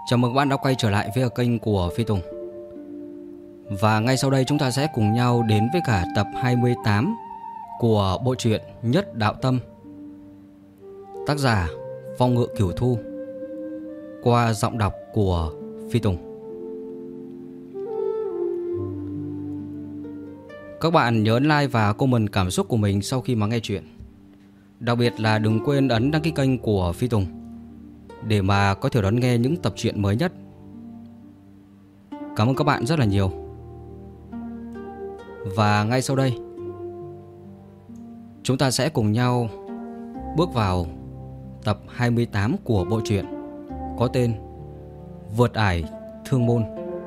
Chào mừng bạn đã quay trở lại với kênh của Phi Tùng. Và ngay sau đây chúng ta sẽ cùng nhau đến với cả tập 28 của bộ truyện Nhất Đạo Tâm, tác giả Phong Ngự Cửu Thu, qua giọng đọc của Phi Tùng. Các bạn nhớ like và comment cảm xúc của mình sau khi mà nghe chuyện. Đặc biệt là đừng quên ấn đăng ký kênh của Phi Tùng để mà có thể đón nghe những tập truyện mới nhất. Cảm ơn các bạn rất là nhiều. Và ngay sau đây chúng ta sẽ cùng nhau bước vào tập 28 của bộ truyện có tên Vượt Ải Thương Môn.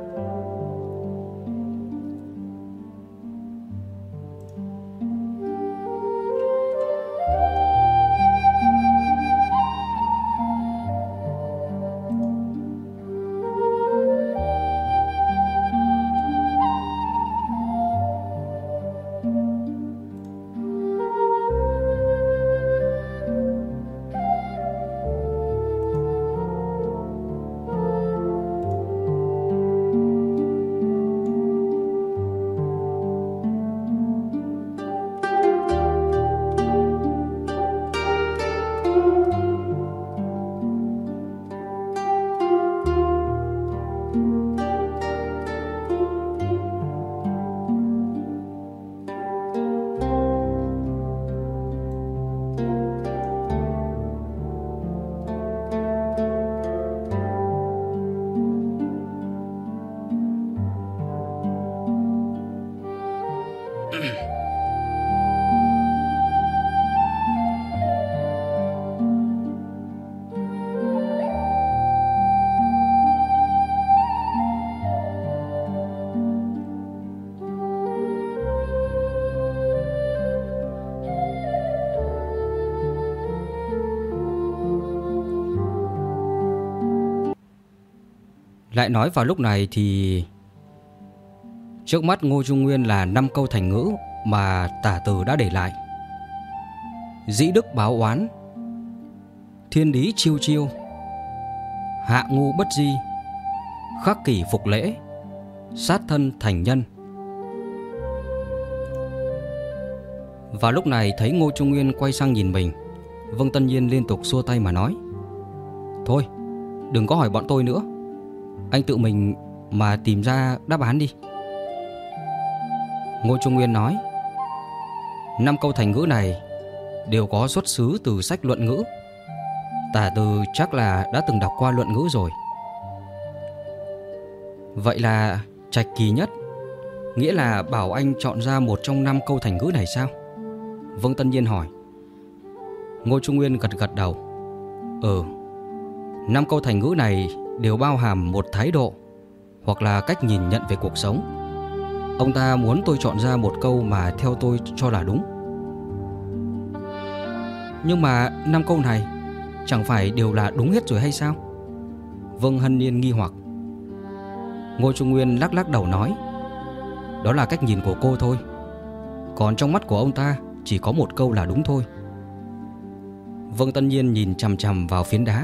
Lại nói vào lúc này thì trước mắt Ngô Trung Nguyên là 5 câu thành ngữ mà Tả Từ đã để lại: dĩ đức báo oán, thiên lý chiêu chiêu, hạ ngu bất di, khắc kỷ phục lễ, sát thân thành nhân. Và lúc này thấy Ngô Trung Nguyên quay sang nhìn mình, Vương Tân Nhiên liên tục xua tay mà nói: thôi, đừng có hỏi bọn tôi nữa, anh tự mình mà tìm ra đáp án đi. Ngô Trung Nguyên nói: 5 câu thành ngữ này đều có xuất xứ từ sách luận ngữ. Tả Từ chắc là đã từng đọc qua luận ngữ rồi. Vậy là trạch kỳ nhất, nghĩa là bảo anh chọn ra một trong 5 câu thành ngữ này sao? Vương Tân Nhiên hỏi. Ngô Trung Nguyên gật gật đầu. 5 câu thành ngữ này đều bao hàm một thái độ hoặc là cách nhìn nhận về cuộc sống. Ông ta muốn tôi chọn ra một câu mà theo tôi cho là đúng. Nhưng mà 5 câu này chẳng phải đều là đúng hết rồi hay sao? Vương Hân Niên nghi hoặc. Ngô Trung Nguyên lắc lắc đầu nói: đó là cách nhìn của cô thôi, còn trong mắt của ông ta chỉ có một câu là đúng thôi. Vương Tân Nhiên nhìn chằm chằm vào phiến đá.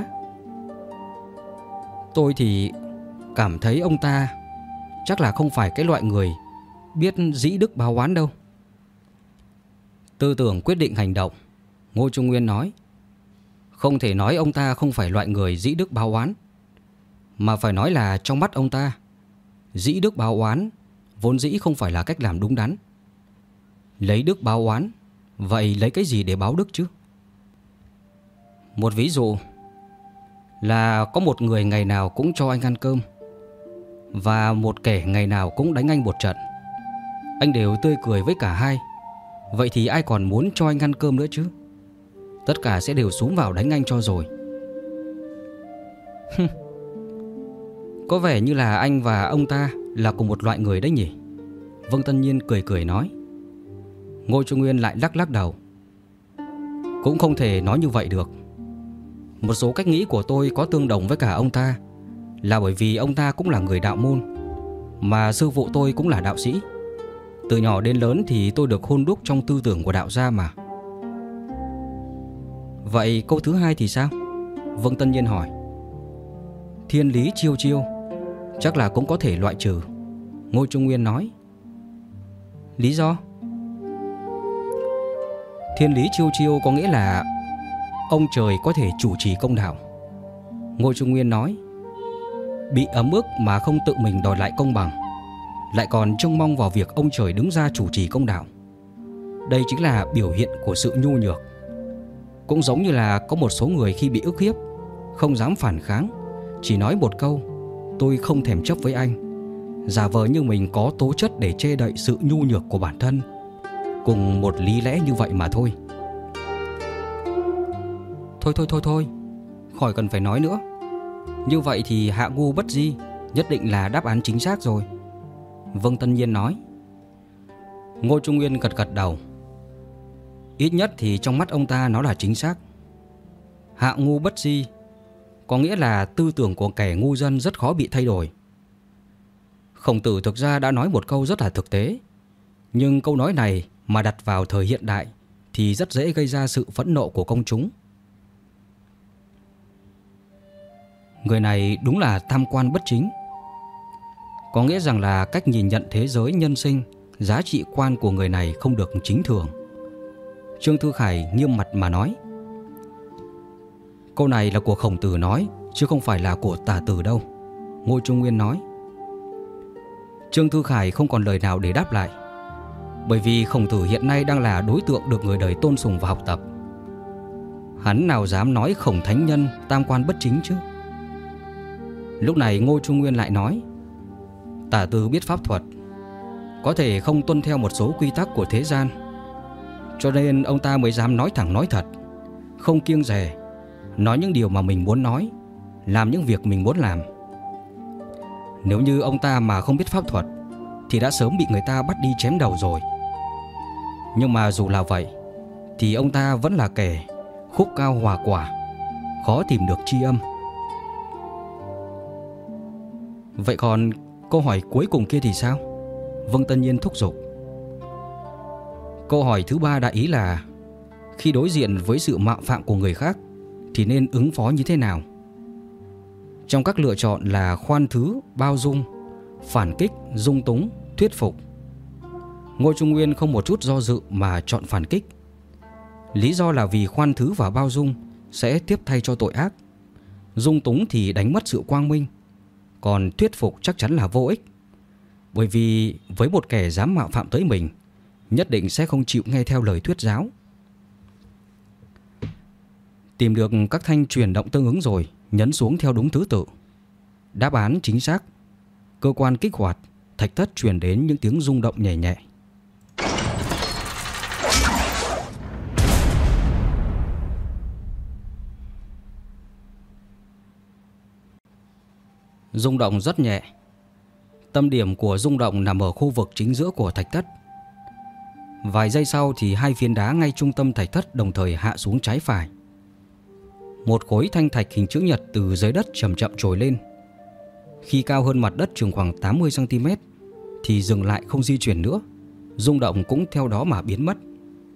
Tôi thì cảm thấy ông ta chắc là không phải cái loại người biết dĩ đức báo oán đâu. Tư tưởng quyết định hành động, Ngô Trung Nguyên nói: không thể nói ông ta không phải loại người dĩ đức báo oán, mà phải nói là trong mắt ông ta, dĩ đức báo oán vốn dĩ không phải là cách làm đúng đắn. Lấy đức báo oán, vậy lấy cái gì để báo đức chứ? Một ví dụ là có một người ngày nào cũng cho anh ăn cơm, và một kẻ ngày nào cũng đánh anh một trận. Anh đều tươi cười với cả hai. Vậy thì ai còn muốn cho anh ăn cơm nữa chứ? Tất cả sẽ đều xúm vào đánh anh cho rồi. Có vẻ như là anh và ông ta là cùng một loại người đấy nhỉ? Vương Tân Nhiên cười cười nói. Ngô Trung Nguyên lại lắc lắc đầu. Cũng không thể nói như vậy được. Một số cách nghĩ của tôi có tương đồng với cả ông ta là bởi vì ông ta cũng là người đạo môn, mà sư phụ tôi cũng là đạo sĩ. Từ nhỏ đến lớn thì tôi được hôn đúc trong tư tưởng của đạo gia mà. Vậy câu thứ hai thì sao? Vương Tân Nhiên hỏi. Thiên lý chiêu chiêu chắc là cũng có thể loại trừ, Ngô Trung Nguyên nói. Lý do? Thiên lý chiêu chiêu có nghĩa là ông trời có thể chủ trì công đạo, Ngô Trung Nguyên nói. Bị ấm ức mà không tự mình đòi lại công bằng, lại còn trông mong vào việc ông trời đứng ra chủ trì công đạo, đây chính là biểu hiện của sự nhu nhược. Cũng giống như là có một số người khi bị ức hiếp không dám phản kháng, chỉ nói một câu tôi không thèm chấp với anh, giả vờ như mình có tố chất để che đậy sự nhu nhược của bản thân. Cùng một lý lẽ như vậy mà thôi. Thôi, khỏi cần phải nói nữa. Như vậy thì hạ ngu bất di nhất định là đáp án chính xác rồi, Vương Tân Nhiên nói. Ngô Trung Nguyên gật gật đầu. Ít nhất thì trong mắt ông ta nó là chính xác. Hạ ngu bất di có nghĩa là tư tưởng của kẻ ngu dân rất khó bị thay đổi. Khổng Tử thực ra đã nói một câu rất là thực tế, nhưng câu nói này mà đặt vào thời hiện đại thì rất dễ gây ra sự phẫn nộ của công chúng. Người này đúng là tam quan bất chính, có nghĩa rằng là cách nhìn nhận thế giới nhân sinh, giá trị quan của người này không được chính thường. Trương Thư Khải nghiêm mặt mà nói. Câu này là của Khổng Tử nói, chứ không phải là của Tả Tử đâu, Ngô Trung Nguyên nói. Trương Thư Khải không còn lời nào để đáp lại, bởi vì Khổng Tử hiện nay đang là đối tượng được người đời tôn sùng và học tập. Hắn nào dám nói Khổng thánh nhân tam quan bất chính chứ. Lúc này Ngô Trung Nguyên lại nói, Tả Tử biết pháp thuật, có thể không tuân theo một số quy tắc của thế gian, cho nên ông ta mới dám nói thẳng nói thật, không kiêng dè, nói những điều mà mình muốn nói, làm những việc mình muốn làm. Nếu như ông ta mà không biết pháp thuật thì đã sớm bị người ta bắt đi chém đầu rồi. Nhưng mà dù là vậy thì ông ta vẫn là kẻ khúc cao hòa quả, khó tìm được tri âm. Vậy còn câu hỏi cuối cùng kia thì sao? Vương Tân Nhiên thúc giục. Câu hỏi thứ ba đại ý là khi đối diện với sự mạo phạm của người khác thì nên ứng phó như thế nào? Trong các lựa chọn là khoan thứ, bao dung, phản kích, dung túng, thuyết phục. Ngô Trung Nguyên không một chút do dự mà chọn phản kích. Lý do là vì khoan thứ và bao dung sẽ tiếp thay cho tội ác, dung túng thì đánh mất sự quang minh, còn thuyết phục chắc chắn là vô ích. Bởi vì với một kẻ dám mạo phạm tới mình, nhất định sẽ không chịu nghe theo lời thuyết giáo. Tìm được các thanh chuyển động tương ứng rồi, nhấn xuống theo đúng thứ tự. Đáp án chính xác. Cơ quan kích hoạt, thạch thất truyền đến những tiếng rung động nhẹ nhẹ. Rung động rất nhẹ. Tâm điểm của rung động nằm ở khu vực chính giữa của thạch thất. Vài giây sau thì hai phiến đá ngay trung tâm thạch thất đồng thời hạ xuống trái phải. Một khối thanh thạch hình chữ nhật từ dưới đất chậm chậm trồi lên. Khi cao hơn mặt đất chừng khoảng 80 cm thì dừng lại không di chuyển nữa. Rung động cũng theo đó mà biến mất.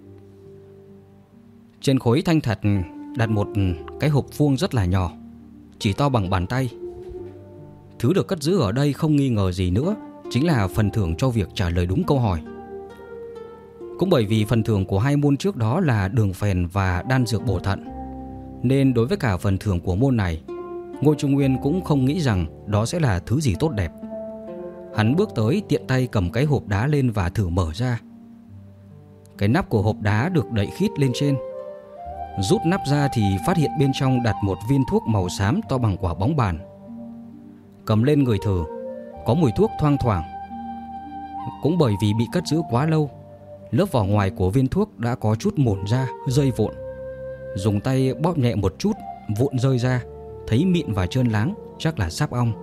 Trên khối thanh thạch đặt một cái hộp vuông rất là nhỏ, chỉ to bằng bàn tay. Thứ được cất giữ ở đây không nghi ngờ gì nữa chính là phần thưởng cho việc trả lời đúng câu hỏi. Cũng bởi vì phần thưởng của hai môn trước đó là đường phèn và đan dược bổ thận, nên đối với cả phần thưởng của môn này, Ngô Trung Nguyên cũng không nghĩ rằng đó sẽ là thứ gì tốt đẹp. Hắn bước tới tiện tay cầm cái hộp đá lên và thử mở ra. Cái nắp của hộp đá được đậy khít lên trên. Rút nắp ra thì phát hiện bên trong đặt một viên thuốc màu xám to bằng quả bóng bàn. Cầm lên ngửi thử, có mùi thuốc thoang thoảng. Cũng bởi vì bị cất giữ quá lâu, lớp vỏ ngoài của viên thuốc đã có chút mủn ra, rơi vụn. Dùng tay bóp nhẹ một chút, vụn rơi ra, thấy mịn và trơn láng, chắc là sáp ong.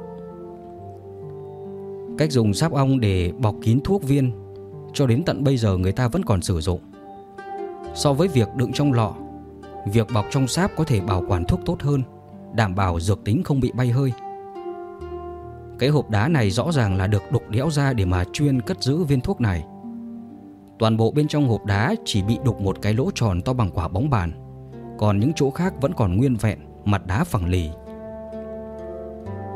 Cách dùng sáp ong để bọc kín thuốc viên cho đến tận bây giờ người ta vẫn còn sử dụng. So với việc đựng trong lọ, việc bọc trong sáp có thể bảo quản thuốc tốt hơn, đảm bảo dược tính không bị bay hơi. Cái hộp đá này rõ ràng là được đục đẽo ra để mà chuyên cất giữ viên thuốc này. Toàn bộ bên trong hộp đá chỉ bị đục một cái lỗ tròn to bằng quả bóng bàn, còn những chỗ khác vẫn còn nguyên vẹn, mặt đá phẳng lì.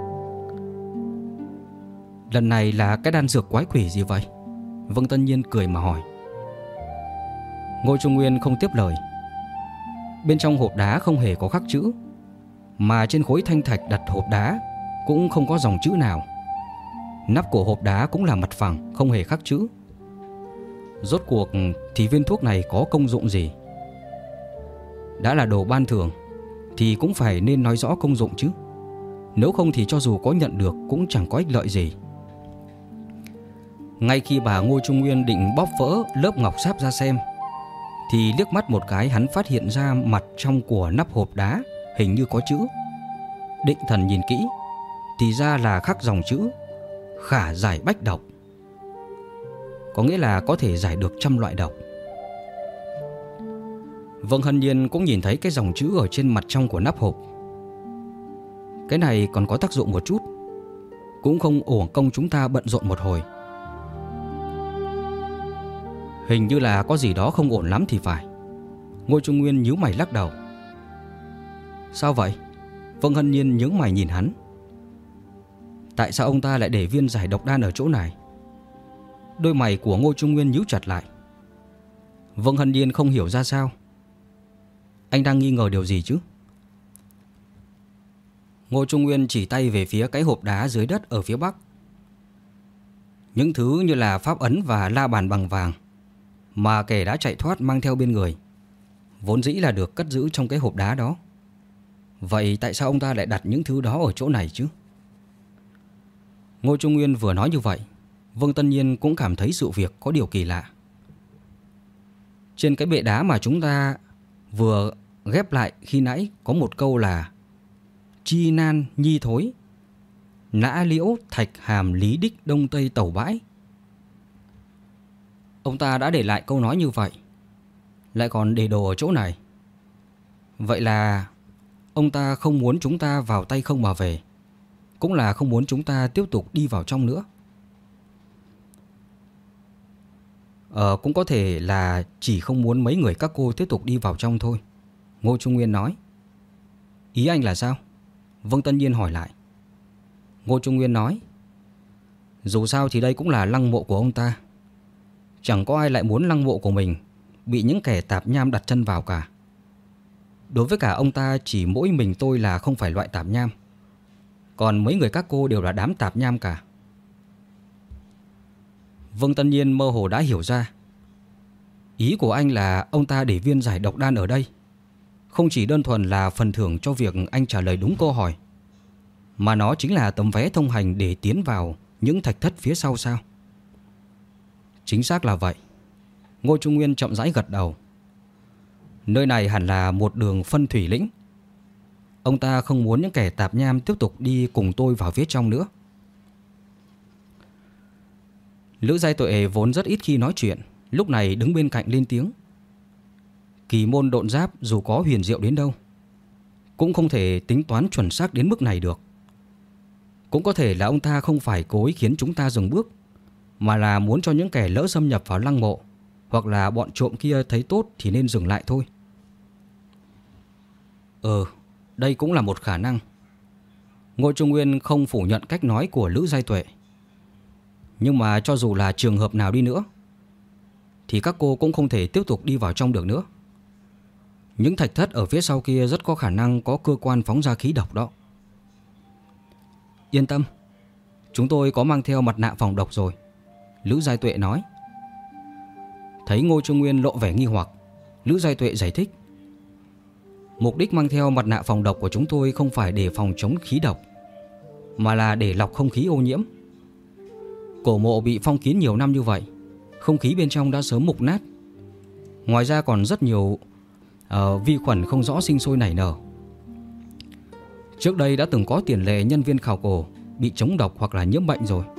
Lần này là cái đan dược quái quỷ gì vậy? Vương Tân Nhiên cười mà hỏi. Ngô Trung Nguyên không tiếp lời. Bên trong hộp đá không hề có khắc chữ, mà trên khối thanh thạch đặt hộp đá cũng không có dòng chữ nào. Nắp của hộp đá cũng là mặt phẳng, không hề khắc chữ. Rốt cuộc thì viên thuốc này có công dụng gì? Đã là đồ ban thưởng thì cũng phải nên nói rõ công dụng chứ. Nếu không thì cho dù có nhận được cũng chẳng có ích lợi gì. Ngay khi bà Ngô Trung Nguyên định bóp vỡ lớp ngọc sáp ra xem, thì liếc mắt một cái hắn phát hiện ra mặt trong của nắp hộp đá hình như có chữ. Định thần nhìn kỹ thì ra là khắc dòng chữ khả giải bách độc, có nghĩa là có thể giải được 100 loại độc. Vương Hân Nhiên cũng nhìn thấy cái dòng chữ ở trên mặt trong của nắp hộp. Cái này còn có tác dụng một chút, cũng không uổng công chúng ta bận rộn một hồi. Hình như là có gì đó không ổn lắm thì phải. Ngô Trung Nguyên nhíu mày lắc đầu. Sao vậy? Vương Hân Nhiên nhướng mày nhìn hắn. Tại sao ông ta lại để viên giải độc đan ở chỗ này? Đôi mày của Ngô Trung Nguyên nhíu chặt lại. Vương Hân Nhiên không hiểu ra sao. Anh đang nghi ngờ điều gì chứ? Ngô Trung Nguyên chỉ tay về phía cái hộp đá dưới đất ở phía bắc. Những thứ như là pháp ấn và la bàn bằng vàng mà kẻ đã chạy thoát mang theo bên người, vốn dĩ là được cất giữ trong cái hộp đá đó. Vậy tại sao ông ta lại đặt những thứ đó ở chỗ này chứ? Ngô Trung Nguyên vừa nói như vậy, Vương Tân Nhiên cũng cảm thấy sự việc có điều kỳ lạ. Trên cái bệ đá mà chúng ta vừa ghép lại khi nãy có một câu là chi nan nhi thối, nã liễu thạch hàm lý đích đông tây tẩu bãi. Ông ta đã để lại câu nói như vậy, lại còn để đồ ở chỗ này. Vậy là ông ta không muốn chúng ta vào tay không mà về, cũng là không muốn chúng ta tiếp tục đi vào trong nữa. Cũng có thể là chỉ không muốn mấy người các cô tiếp tục đi vào trong thôi. Ngô Trung Nguyên nói. Ý anh là sao? Vương Tân Nhiên hỏi lại. Ngô Trung Nguyên nói, dù sao thì đây cũng là lăng mộ của ông ta. Chẳng có ai lại muốn lăng mộ của mình bị những kẻ tạp nham đặt chân vào cả. Đối với cả ông ta, chỉ mỗi mình tôi là không phải loại tạp nham, còn mấy người các cô đều là đám tạp nham cả. Vương Tân Nhiên mơ hồ đã hiểu ra. Ý của anh là ông ta để viên giải độc đan ở đây không chỉ đơn thuần là phần thưởng cho việc anh trả lời đúng câu hỏi, mà nó chính là tấm vé thông hành để tiến vào những thạch thất phía sau sao? Chính xác là vậy. Ngô Trung Nguyên chậm rãi gật đầu. Nơi này hẳn là một đường phân thủy lĩnh. Ông ta không muốn những kẻ tạp nham tiếp tục đi cùng tôi vào phía trong nữa. Lữ Giai Tuệ vốn rất ít khi nói chuyện, lúc này đứng bên cạnh lên tiếng. Kỳ môn độn giáp dù có huyền diệu đến đâu, cũng không thể tính toán chuẩn xác đến mức này được. Cũng có thể là ông ta không phải cố ý khiến chúng ta dừng bước, mà là muốn cho những kẻ lỡ xâm nhập vào lăng mộ hoặc là bọn trộm kia thấy tốt thì nên dừng lại thôi. Đây cũng là một khả năng. Ngô Trung Nguyên không phủ nhận cách nói của Lữ Giai Tuệ. Nhưng mà cho dù là trường hợp nào đi nữa thì các cô cũng không thể tiếp tục đi vào trong được nữa. Những thạch thất ở phía sau kia rất có khả năng có cơ quan phóng ra khí độc đó. Yên tâm, chúng tôi có mang theo mặt nạ phòng độc rồi, Lữ Giai Tuệ nói. Thấy Ngô Trung Nguyên lộ vẻ nghi hoặc, Lữ Giai Tuệ giải thích. Mục đích mang theo mặt nạ phòng độc của chúng tôi không phải để phòng chống khí độc, mà là để lọc không khí ô nhiễm. Cổ mộ bị phong kín nhiều năm như vậy, không khí bên trong đã sớm mục nát. Ngoài ra còn rất nhiều vi khuẩn không rõ sinh sôi nảy nở. Trước đây đã từng có tiền lệ nhân viên khảo cổ bị chống độc hoặc là nhiễm bệnh rồi.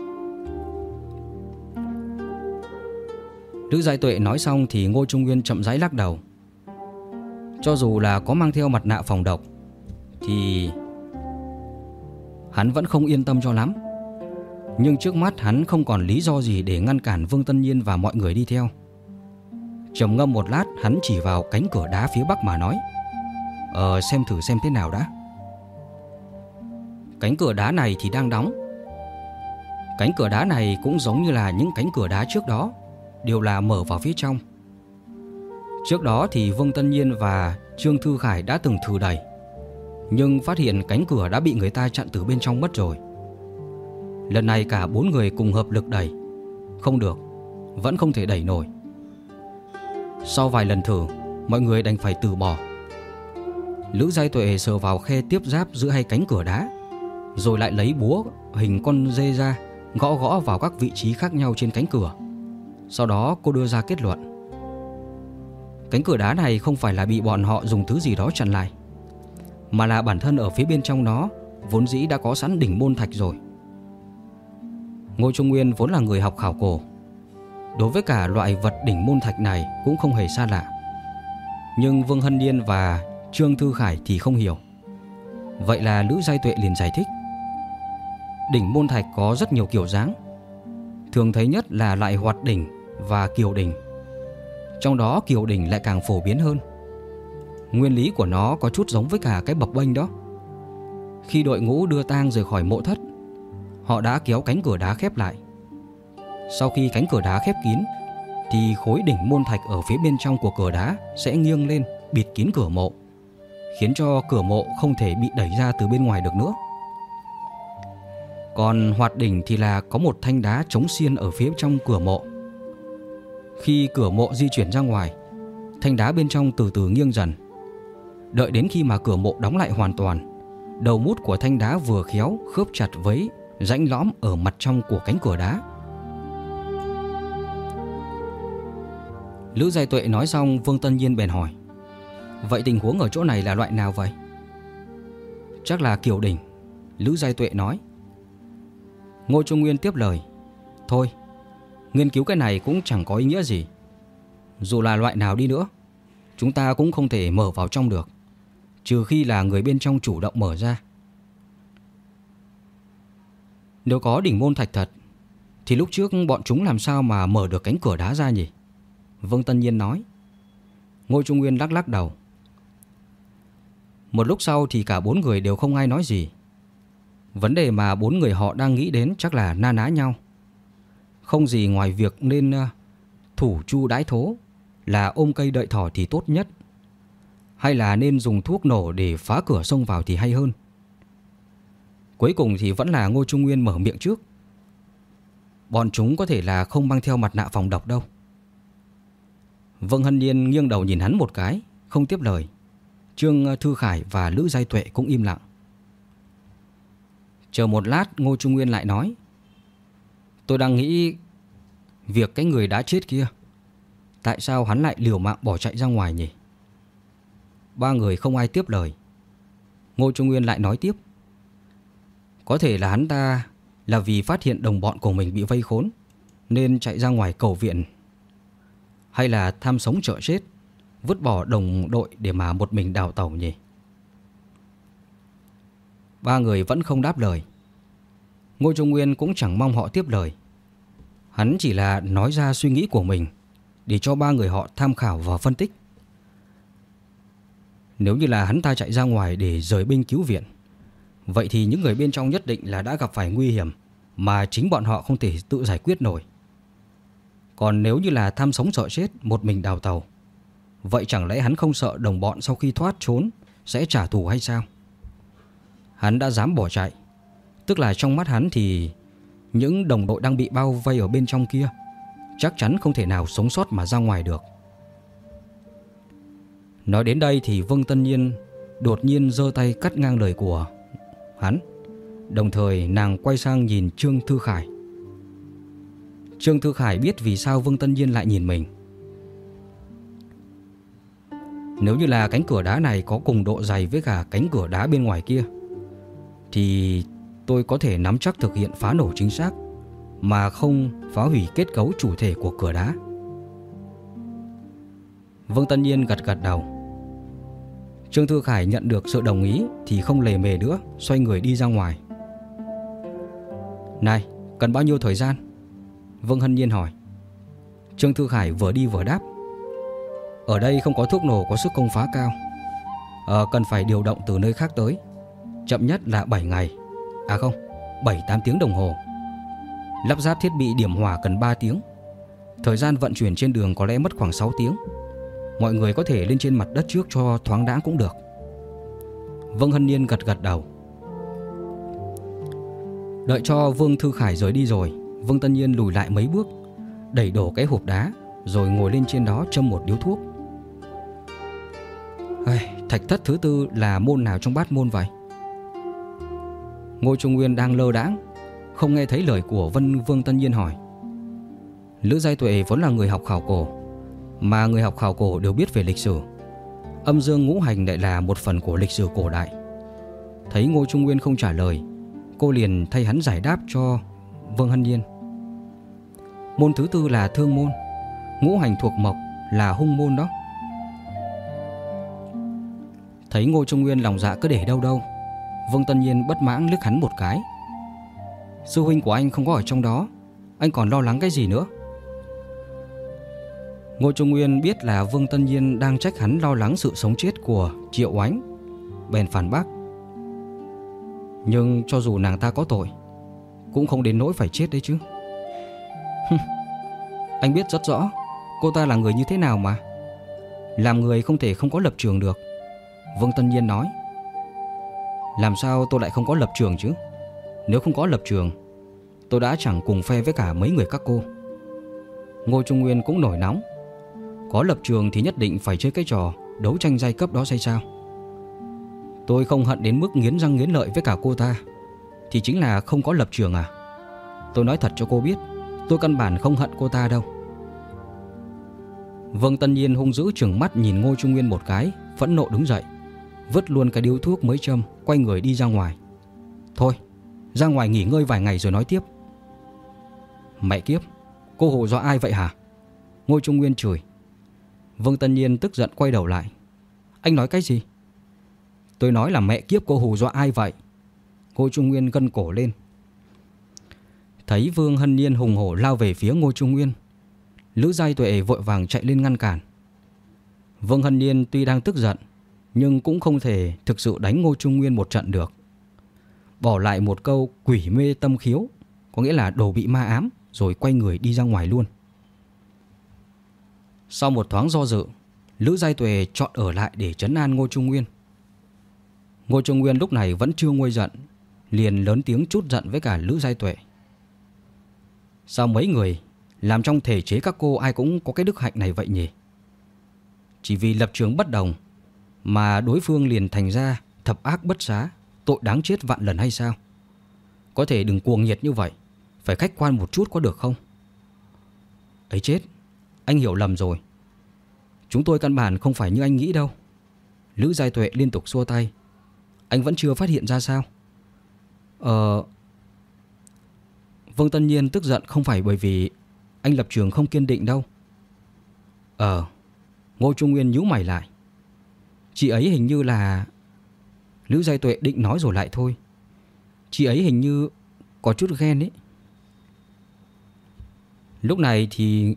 Lữ Giai Tuệ nói xong thì Ngô Trung Nguyên chậm rãi lắc đầu. Cho dù là có mang theo mặt nạ phòng độc thì hắn vẫn không yên tâm cho lắm. Nhưng trước mắt hắn không còn lý do gì để ngăn cản Vương Tân Nhiên và mọi người đi theo. Trầm ngâm một lát, hắn chỉ vào cánh cửa đá phía bắc mà nói. Xem thử xem thế nào đã. Cánh cửa đá này thì đang đóng. Cánh cửa đá này cũng giống như là những cánh cửa đá trước đó, đều là mở vào phía trong. Trước đó thì Vương Tân Nhiên và Trương Thư Khải đã từng thử đẩy, nhưng phát hiện cánh cửa đã bị người ta chặn từ bên trong mất rồi. Lần này cả 4 người cùng hợp lực đẩy, không được, vẫn không thể đẩy nổi. Sau vài lần thử, mọi người đành phải từ bỏ. Lữ Giai Tuệ sờ vào khe tiếp giáp giữa hai cánh cửa đá, rồi lại lấy búa hình con dê ra, gõ gõ vào các vị trí khác nhau trên cánh cửa. Sau đó cô đưa ra kết luận: cánh cửa đá này không phải là bị bọn họ dùng thứ gì đó chặn lại, mà là bản thân ở phía bên trong nó vốn dĩ đã có sẵn đỉnh môn thạch rồi. Ngô Trung Nguyên vốn là người học khảo cổ, đối với cả loại vật đỉnh môn thạch này cũng không hề xa lạ. Nhưng Vương Hân Niên và Trương Thư Khải thì không hiểu. Vậy là Lữ Giai Tuệ liền giải thích: đỉnh môn thạch có rất nhiều kiểu dáng, thường thấy nhất là loại hoạt đỉnh và kiều đỉnh. Trong đó kiều đỉnh lại càng phổ biến hơn. Nguyên lý của nó có chút giống với cả cái bập bênh đó. Khi đội ngũ đưa tang rời khỏi mộ thất, họ đã kéo cánh cửa đá khép lại. Sau khi cánh cửa đá khép kín thì khối đỉnh môn thạch ở phía bên trong của cửa đá sẽ nghiêng lên bịt kín cửa mộ, khiến cho cửa mộ không thể bị đẩy ra từ bên ngoài được nữa. Còn hoạt đỉnh thì là có một thanh đá chống xiên ở phía trong cửa mộ. Khi cửa mộ di chuyển ra ngoài, thanh đá bên trong từ từ nghiêng dần. Đợi đến khi mà cửa mộ đóng lại hoàn toàn, đầu mút của thanh đá vừa khéo khớp chặt với rãnh lõm ở mặt trong của cánh cửa đá. Lữ Giai Tuệ nói xong, Vương Tân Nhiên bèn hỏi: vậy tình huống ở chỗ này là loại nào vậy? Chắc là kiều đỉnh, Lữ Giai Tuệ nói. Ngô Trung Nguyên tiếp lời: thôi, nghiên cứu cái này cũng chẳng có ý nghĩa gì. Dù là loại nào đi nữa, chúng ta cũng không thể mở vào trong được, trừ khi là người bên trong chủ động mở ra. Nếu có đỉnh môn thạch thật thì lúc trước bọn chúng làm sao mà mở được cánh cửa đá ra nhỉ? Vương Tân Nhiên nói. Ngô Trung Nguyên lắc lắc đầu. Một lúc sau thì cả 4 người đều không ai nói gì. Vấn đề mà 4 người họ đang nghĩ đến chắc là na ná nhau. Không gì ngoài việc nên thủ chu đái thố, là ôm cây đợi thỏ thì tốt nhất, hay là nên dùng thuốc nổ để phá cửa xông vào thì hay hơn. Cuối cùng thì vẫn là Ngô Trung Nguyên mở miệng trước: bọn chúng có thể là không mang theo mặt nạ phòng độc đâu. Vương Hân Niên nghiêng đầu nhìn hắn một cái, không tiếp lời. Trương Thư Khải và Lữ Giai Tuệ cũng im lặng. Chờ một lát, Ngô Trung Nguyên lại nói: tôi đang nghĩ việc cái người đã chết kia, tại sao hắn lại liều mạng bỏ chạy ra ngoài nhỉ? 3 người không ai tiếp lời. Ngô Trung Nguyên lại nói tiếp: có thể là hắn ta là vì phát hiện đồng bọn của mình bị vây khốn nên chạy ra ngoài cầu viện, hay là tham sống sợ chết, vứt bỏ đồng đội để mà một mình đào tẩu nhỉ? 3 người vẫn không đáp lời. Ngô Trung Nguyên cũng chẳng mong họ tiếp lời. Hắn chỉ là nói ra suy nghĩ của mình để cho 3 người họ tham khảo và phân tích. Nếu như là hắn ta chạy ra ngoài để rời binh cứu viện, vậy thì những người bên trong nhất định là đã gặp phải nguy hiểm mà chính bọn họ không thể tự giải quyết nổi. Còn nếu như là tham sống sợ chết, một mình đào tàu, vậy chẳng lẽ hắn không sợ đồng bọn sau khi thoát trốn sẽ trả thù hay sao? Hắn đã dám bỏ chạy, tức là trong mắt hắn thì những đồng đội đang bị bao vây ở bên trong kia chắc chắn không thể nào sống sót mà ra ngoài được. Nói đến đây thì Vương Tân Nhiên đột nhiên giơ tay cắt ngang lời của hắn. Đồng thời nàng quay sang nhìn Trương Thư Khải. Trương Thư Khải biết vì sao Vương Tân Nhiên lại nhìn mình. Nếu như là cánh cửa đá này có cùng độ dày với cả cánh cửa đá bên ngoài kia, thì tôi có thể nắm chắc thực hiện phá nổ chính xác mà không phá hủy kết cấu chủ thể của cửa đá. Vương Tân Nhiên gật gật đầu. Trương Thư Khải nhận được sự đồng ý thì không lề mề nữa, xoay người đi ra ngoài. Này, cần bao nhiêu thời gian? Vương Hân Nhiên hỏi. Trương Thư Khải vừa đi vừa đáp. Ở đây không có thuốc nổ có sức công phá cao, cần phải điều động từ nơi khác tới. Chậm nhất là 7 ngày, à không, 7-8 tiếng đồng hồ. Lắp ráp thiết bị điểm hỏa cần 3 tiếng. Thời gian vận chuyển trên đường có lẽ mất khoảng 6 tiếng. Mọi người có thể lên trên mặt đất trước cho thoáng đãng cũng được. Vương Hân Niên gật gật đầu. Đợi cho Vương Thư Khải rời đi rồi, Vương Tân Nhiên lùi lại mấy bước, đẩy đổ cái hộp đá, rồi ngồi lên trên đó châm một điếu thuốc. Thạch thất thứ tư là môn nào trong bát môn vậy? Ngô Trung Nguyên đang lơ đãng, không nghe thấy lời của Vương Tân Nhiên hỏi. Lữ Giai Tuệ vốn là người học khảo cổ, mà người học khảo cổ đều biết về lịch sử. Âm dương ngũ hành lại là một phần của lịch sử cổ đại. Thấy Ngô Trung Nguyên không trả lời, cô liền thay hắn giải đáp cho Vương Hân Nhiên. Môn thứ tư là thương môn, ngũ hành thuộc mộc, là hung môn đó. Thấy Ngô Trung Nguyên lòng dạ cứ để đâu đâu, Vương Tân Nhiên bất mãn liếc hắn một cái. Sư huynh của anh không có ở trong đó, anh còn lo lắng cái gì nữa? Ngô Trung Nguyên biết là Vương Tân Nhiên đang trách hắn lo lắng sự sống chết của Triệu Oánh, bèn phản bác. Nhưng cho dù nàng ta có tội, cũng không đến nỗi phải chết đấy chứ. Anh biết rất rõ cô ta là người như thế nào mà. Làm người không thể không có lập trường được, Vương Tân Nhiên nói. Làm sao tôi lại không có lập trường chứ? Nếu không có lập trường, tôi đã chẳng cùng phe với cả mấy người các cô. Ngô Trung Nguyên cũng nổi nóng. Có lập trường thì nhất định phải chơi cái trò đấu tranh giai cấp đó hay sao? Tôi không hận đến mức nghiến răng nghiến lợi với cả cô ta, thì chính là không có lập trường à? Tôi nói thật cho cô biết, tôi căn bản không hận cô ta đâu. Vương Tân Nhiên hung dữ trừng mắt nhìn Ngô Trung Nguyên một cái, phẫn nộ đứng dậy, vứt luôn cái điếu thuốc mới châm, quay người đi ra ngoài. Thôi, ra ngoài nghỉ ngơi vài ngày rồi nói tiếp. Mẹ kiếp, cô hù dọa ai vậy hả? Ngô Trung Nguyên chửi. Vương Tân Nhiên tức giận quay đầu lại. Anh nói cái gì? Tôi nói là mẹ kiếp cô hù dọa ai vậy? Ngô Trung Nguyên gân cổ lên. Thấy Vương Hân Niên hùng hổ lao về phía Ngô Trung Nguyên, Lữ Giai Tuệ vội vàng chạy lên ngăn cản. Vương Hân Niên tuy đang tức giận, nhưng cũng không thể thực sự đánh Ngô Trung Nguyên một trận được. Bỏ lại một câu quỷ mê tâm khiếu, có nghĩa là đồ bị ma ám, rồi quay người đi ra ngoài luôn. Sau một thoáng do dự, Lữ Giai Tuệ chọn ở lại để trấn an Ngô Trung Nguyên. Ngô Trung Nguyên lúc này vẫn chưa nguôi giận, liền lớn tiếng trút giận với cả Lữ Giai Tuệ. Sao mấy người làm trong thể chế các cô ai cũng có cái đức hạnh này vậy nhỉ? Chỉ vì lập trường bất đồng mà đối phương liền thành ra thập ác bất xá, tội đáng chết vạn lần hay sao? Có thể đừng cuồng nhiệt như vậy, phải khách quan một chút có được không? Ấy chết, anh hiểu lầm rồi. Chúng tôi căn bản không phải như anh nghĩ đâu. Lữ Giai Tuệ liên tục xua tay. Anh vẫn chưa phát hiện ra sao? Vương Tân Nhiên tức giận không phải bởi vì anh lập trường không kiên định đâu. Ngô Trung Nguyên nhíu mày lại. Chị ấy hình như là... Lữ Giai Tuệ định nói rồi lại thôi. Chị ấy hình như có chút ghen ấy. Lúc này thì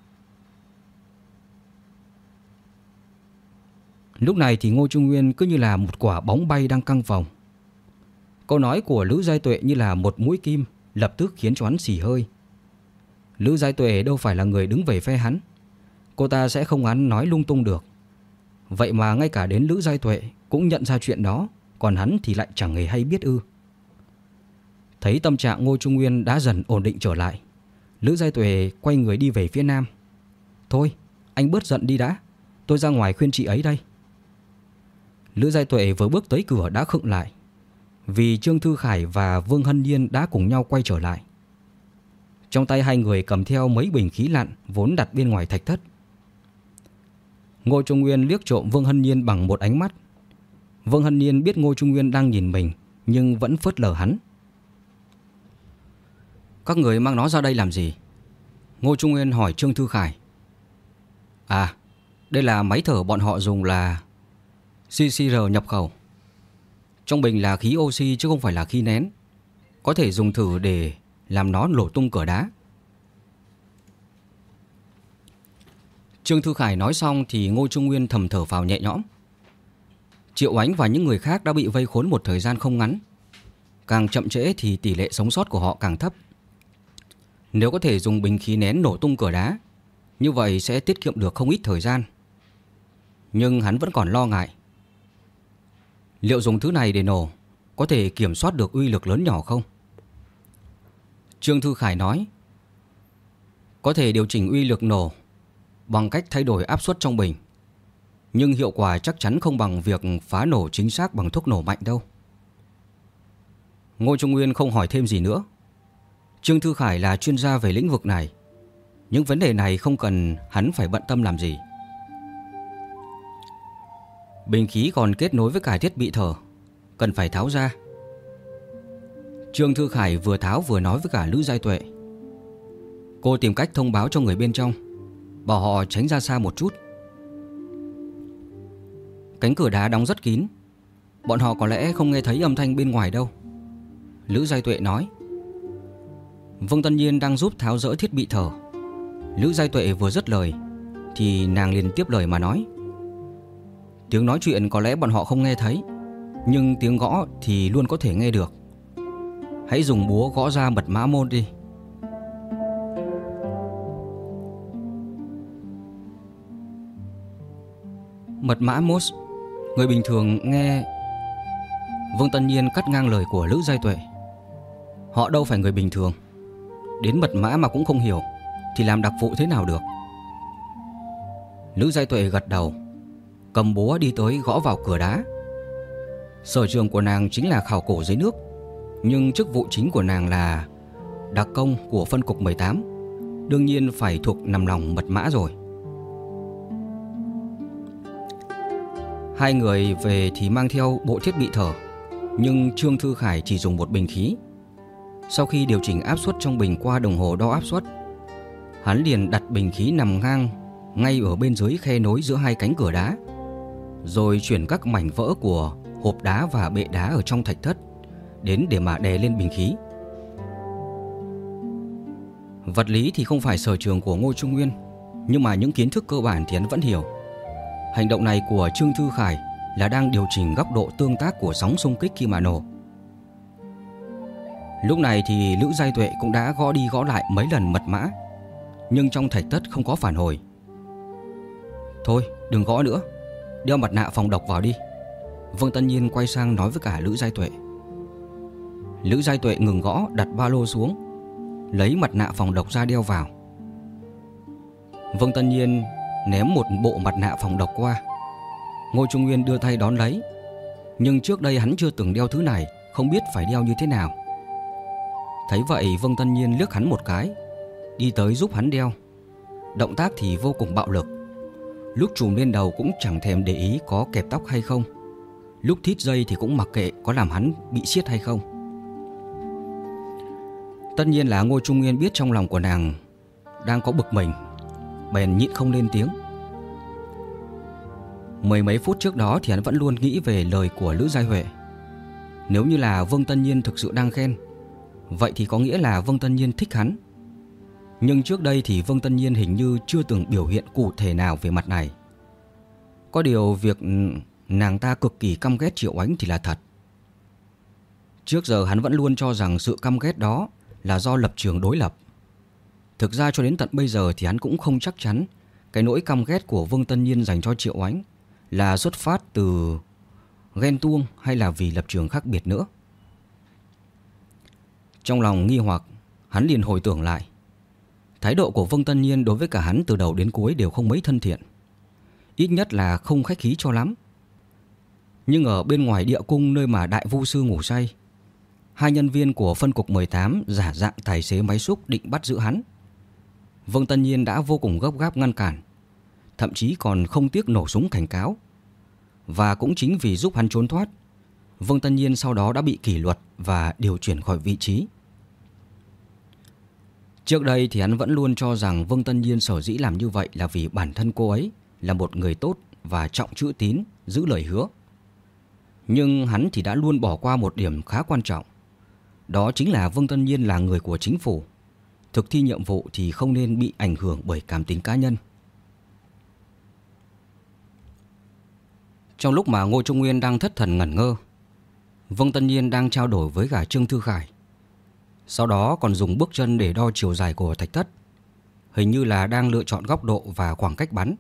Ngô Trung Nguyên cứ như là một quả bóng bay đang căng phòng. Câu nói của Lữ Giai Tuệ như là một mũi kim, lập tức khiến cho hắn xì hơi. Lữ Giai Tuệ đâu phải là người đứng về phe hắn, cô ta sẽ không hắn nói lung tung được. Vậy mà ngay cả đến Lữ Giai Tuệ cũng nhận ra chuyện đó, còn hắn thì lại chẳng hề hay biết ư. Thấy tâm trạng Ngô Trung Nguyên đã dần ổn định trở lại, Lữ Giai Tuệ quay người đi về phía nam. Thôi, anh bớt giận đi đã, tôi ra ngoài khuyên chị ấy đây. Lữ Giai Tuệ vừa bước tới cửa đã khựng lại, vì Trương Thư Khải và Vương Hân Niên đã cùng nhau quay trở lại. Trong tay hai người cầm theo mấy bình khí lặn vốn đặt bên ngoài thạch thất. Ngô Trung Nguyên liếc trộm Vương Hân Niên bằng một ánh mắt. Vương Hân Niên biết Ngô Trung Nguyên đang nhìn mình, nhưng vẫn phớt lờ hắn. Các người mang nó ra đây làm gì? Ngô Trung Nguyên hỏi Trương Thư Khải. À, đây là máy thở bọn họ dùng là CCR nhập khẩu. Trong bình là khí oxy chứ không phải là khí nén. Có thể dùng thử để làm nó nổ tung cửa đá. Trương Thư Khải nói xong thì Ngô Trung Nguyên thầm thở phào nhẹ nhõm. Triệu Oánh và những người khác đã bị vây khốn một thời gian không ngắn. Càng chậm trễ thì tỷ lệ sống sót của họ càng thấp. Nếu có thể dùng bình khí nén nổ tung cửa đá, như vậy sẽ tiết kiệm được không ít thời gian. Nhưng hắn vẫn còn lo ngại. Liệu dùng thứ này để nổ có thể kiểm soát được uy lực lớn nhỏ không? Trương Thư Khải nói, có thể điều chỉnh uy lực nổ bằng cách thay đổi áp suất trong bình, nhưng hiệu quả chắc chắn không bằng việc phá nổ chính xác bằng thuốc nổ mạnh đâu. Ngô Trung Nguyên không hỏi thêm gì nữa. Trương Thư Khải là chuyên gia về lĩnh vực này, những vấn đề này không cần hắn phải bận tâm làm gì. Bình khí còn kết nối với cả thiết bị thở, cần phải tháo ra. Trương Thư Khải vừa tháo vừa nói với cả Lữ Giai Tuệ. Cô tìm cách thông báo cho người bên trong, bảo họ tránh ra xa một chút. Cánh cửa đá đóng rất kín, bọn họ có lẽ không nghe thấy âm thanh bên ngoài đâu, Lữ Giai Tuệ nói. Vương Tân Nhiên đang giúp tháo dỡ thiết bị thở. Lữ Giai Tuệ vừa dứt lời thì nàng liền tiếp lời mà nói, tiếng nói chuyện có lẽ bọn họ không nghe thấy, nhưng tiếng gõ thì luôn có thể nghe được. Hãy dùng búa gõ ra mật mã môn đi. Mật mã Morse, người bình thường nghe. Vương Tân Nhiên cắt ngang lời của Lữ Giai Tuệ. Họ đâu phải người bình thường, đến mật mã mà cũng không hiểu thì làm đặc vụ thế nào được. Lữ Giai Tuệ gật đầu, cầm búa đi tới gõ vào cửa đá. Sở trường của nàng chính là khảo cổ dưới nước, nhưng chức vụ chính của nàng là đặc công của phân cục 18, đương nhiên phải thuộc nằm lòng mật mã rồi. Hai người về thì mang theo bộ thiết bị thở, nhưng Trương Thư Khải chỉ dùng một bình khí. Sau khi điều chỉnh áp suất trong bình qua đồng hồ đo áp suất, hắn liền đặt bình khí nằm ngang ngay ở bên dưới khe nối giữa hai cánh cửa đá, rồi chuyển các mảnh vỡ của hộp đá và bệ đá ở trong thạch thất đến để mà đè lên bình khí. Vật lý thì không phải sở trường của Ngô Trung Nguyên, nhưng mà những kiến thức cơ bản thì hắn vẫn hiểu. Hành động này của Trương Thư Khải là đang điều chỉnh góc độ tương tác của sóng xung kích khi mà nổ. Lúc này thì Lữ Giai Tuệ cũng đã gõ đi gõ lại mấy lần mật mã, nhưng trong thạch thất không có phản hồi. Thôi đừng gõ nữa, đeo mặt nạ phòng độc vào đi, Vương Tân Nhiên quay sang nói với cả Lữ Giai Tuệ. Lữ Giai Tuệ ngừng gõ, đặt ba lô xuống, lấy mặt nạ phòng độc ra đeo vào. Vương Tân Nhiên ném một bộ mặt nạ phòng độc qua. Ngô Trung Nguyên đưa tay đón lấy, nhưng trước đây hắn chưa từng đeo thứ này, không biết phải đeo như thế nào. Thấy vậy Vương Tân Nhiên liếc hắn một cái, đi tới giúp hắn đeo. Động tác thì vô cùng bạo lực. Lúc trùm lên đầu cũng chẳng thèm để ý có kẹp tóc hay không, lúc thít dây thì cũng mặc kệ có làm hắn bị siết hay không. Tất nhiên là Ngô Trung Nguyên biết trong lòng của nàng đang có bực mình, bèn nhịn không lên tiếng. Mười mấy phút trước đó thì hắn vẫn luôn nghĩ về lời của Lữ Giai Huệ. Nếu như là Vương Tân Nhiên thực sự đang khen, vậy thì có nghĩa là Vương Tân Nhiên thích hắn. Nhưng trước đây thì Vương Tân Nhiên hình như chưa từng biểu hiện cụ thể nào về mặt này. Có điều việc nàng ta cực kỳ căm ghét Triệu Ánh thì là thật. Trước giờ hắn vẫn luôn cho rằng sự căm ghét đó là do lập trường đối lập. Thực ra cho đến tận bây giờ thì hắn cũng không chắc chắn cái nỗi căm ghét của Vương Tân Nhiên dành cho Triệu Ánh là xuất phát từ ghen tuông hay là vì lập trường khác biệt nữa. Trong lòng nghi hoặc, hắn liền hồi tưởng lại. Thái độ của Vương Tân Nhiên đối với cả hắn từ đầu đến cuối đều không mấy thân thiện, ít nhất là không khách khí cho lắm. Nhưng ở bên ngoài địa cung nơi mà Đại Vu Sư ngủ say, hai nhân viên của phân cục 18 giả dạng tài xế máy xúc định bắt giữ hắn. Vương Tân Nhiên đã vô cùng gấp gáp ngăn cản, thậm chí còn không tiếc nổ súng cảnh cáo. Và cũng chính vì giúp hắn trốn thoát, Vương Tân Nhiên sau đó đã bị kỷ luật và điều chuyển khỏi vị trí. Trước đây thì hắn vẫn luôn cho rằng Vương Tân Nhiên sở dĩ làm như vậy là vì bản thân cô ấy là một người tốt và trọng chữ tín, giữ lời hứa. Nhưng hắn thì đã luôn bỏ qua một điểm khá quan trọng. Đó chính là Vương Tân Nhiên là người của chính phủ. Thực thi nhiệm vụ thì không nên bị ảnh hưởng bởi cảm tính cá nhân. Trong lúc mà Ngô Trung Nguyên đang thất thần ngẩn ngơ, Vương Tân Nhiên đang trao đổi với cả Trương Thư Khải. Sau đó còn dùng bước chân để đo chiều dài của thạch thất, hình như là đang lựa chọn góc độ và khoảng cách bắn.